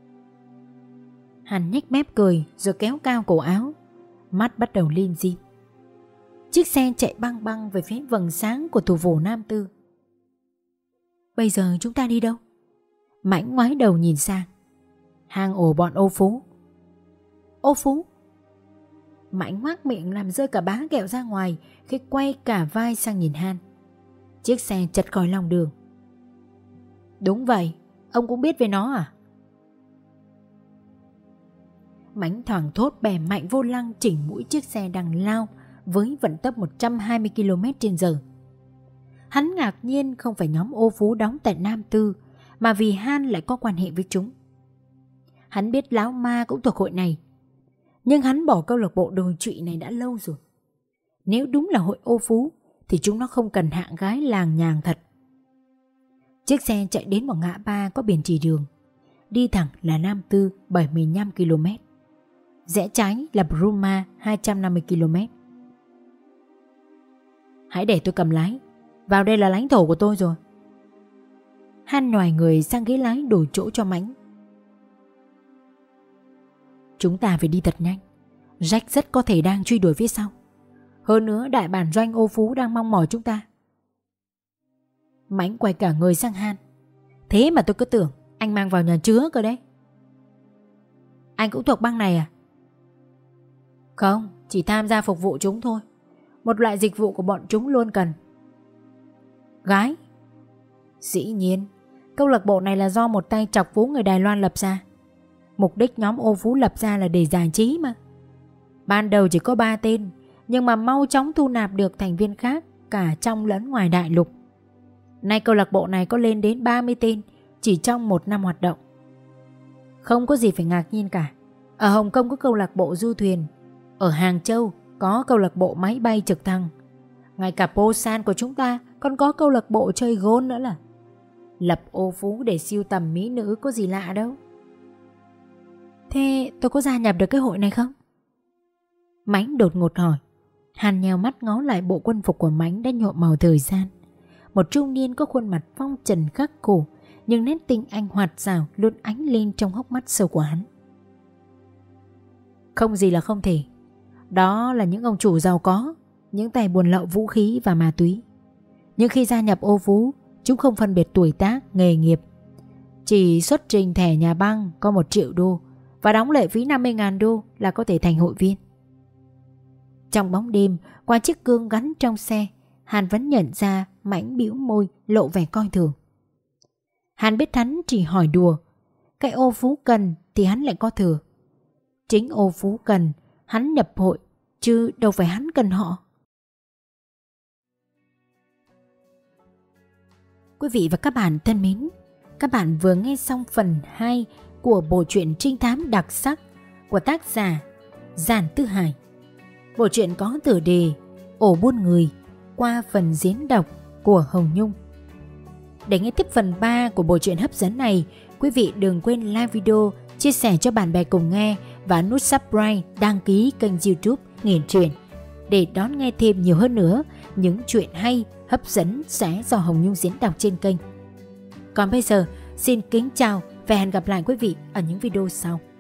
Hắn nhếch mép cười rồi kéo cao cổ áo, mắt bắt đầu lim dim. Chiếc xe chạy băng băng về phía vầng sáng của thủ phủ Nam Tư. Bây giờ chúng ta đi đâu? Mãnh ngoái đầu nhìn sang. Hang ổ bọn Ô Phú. Ô Phú? Mãnh ngoác miệng làm rơi cả bá kẹo ra ngoài khi quay cả vai sang nhìn Han. Chiếc xe chật khỏi lòng đường. Đúng vậy, ông cũng biết về nó à? Mãnh thoảng thốt bẻ mạnh vô lăng chỉnh mũi chiếc xe đang lao với vận tốc 120 km/h. Hắn ngạc nhiên không phải nhóm Ô Phú đóng tại Nam Tư, mà vì Han lại có quan hệ với chúng. Hắn biết Lão Ma cũng thuộc hội này, nhưng hắn bỏ câu lạc bộ đồi trụy này đã lâu rồi. Nếu đúng là hội Ô Phú thì chúng nó không cần hạng gái làng nhàng thật. Chiếc xe chạy đến một ngã ba có biển chỉ đường. Đi thẳng là Nam Tư 75 km, rẽ trái là Bruma 250 km. Hãy để tôi cầm lái. Vào đây là lãnh thổ của tôi rồi. Han nhòi người sang ghế lái đổi chỗ cho Mãnh. Chúng ta phải đi thật nhanh. Jack rất có thể đang truy đuổi phía sau. Hơn nữa đại bản doanh Ô Phú đang mong mỏi chúng ta. Mãnh quay cả người sang Han. Thế mà tôi cứ tưởng anh mang vào nhà chứa cơ đấy. Anh cũng thuộc băng này à? Không, chỉ tham gia phục vụ chúng thôi. Một loại dịch vụ của bọn chúng luôn cần. Gái? Dĩ nhiên, câu lạc bộ này là do một tay chọc vú người Đài Loan lập ra. Mục đích nhóm Ô Phú lập ra là để giải trí mà. Ban đầu chỉ có 3 tên, nhưng mà mau chóng thu nạp được thành viên khác cả trong lẫn ngoài đại lục. Nay câu lạc bộ này có lên đến 30 tên chỉ trong 1 năm hoạt động. Không có gì phải ngạc nhiên cả. Ở Hồng Kông có câu lạc bộ du thuyền, ở Hàng Châu có câu lạc bộ máy bay trực thăng, ngay cả Busan của chúng ta còn có câu lạc bộ chơi golf nữa là. Lập Ô Phú để sưu tầm mỹ nữ có gì lạ đâu. Thế tôi có gia nhập được cái hội này không? Mãnh đột ngột hỏi. Han nheo mắt ngó lại bộ quân phục của Mãnh đã nhuộm màu thời gian. Một trung niên có khuôn mặt phong trần khắc khổ, nhưng nét tinh anh hoạt rào luôn ánh lên trong hốc mắt sâu của hắn. Không gì là không thể. Đó là những ông chủ giàu có, những tay buôn lậu vũ khí và ma túy. Nhưng khi gia nhập Ô Phú, chúng không phân biệt tuổi tác, nghề nghiệp. Chỉ xuất trình thẻ nhà băng có 1 triệu đô và đóng lệ phí 50.000 đô là có thể thành hội viên. Trong bóng đêm, qua chiếc gương gắn trong xe, Hàn vẫn nhận ra Mãnh bĩu môi lộ vẻ coi thường. Hàn biết hắn chỉ hỏi đùa. Cái Ô Phú cần thì hắn lại có thừa. Chính Ô Phú cần, hắn nhập hội, chứ đâu phải hắn cần họ. Quý vị và các bạn thân mến, các bạn vừa nghe xong phần 2 của bộ truyện trinh thám đặc sắc của tác giả Giản Tư Hải. Bộ truyện có tựa đề Ổ Buôn Người qua phần diễn đọc của Hồng Nhung. Để nghe tiếp phần 3 của bộ truyện hấp dẫn này, quý vị đừng quên like video, chia sẻ cho bạn bè cùng nghe và nút subscribe, đăng ký kênh YouTube Nghiền Truyện để đón nghe thêm nhiều hơn nữa những chuyện hay, hấp dẫn sẽ do Hồng Nhung diễn đọc trên kênh. Còn bây giờ, xin kính chào và hẹn gặp lại quý vị ở những video sau.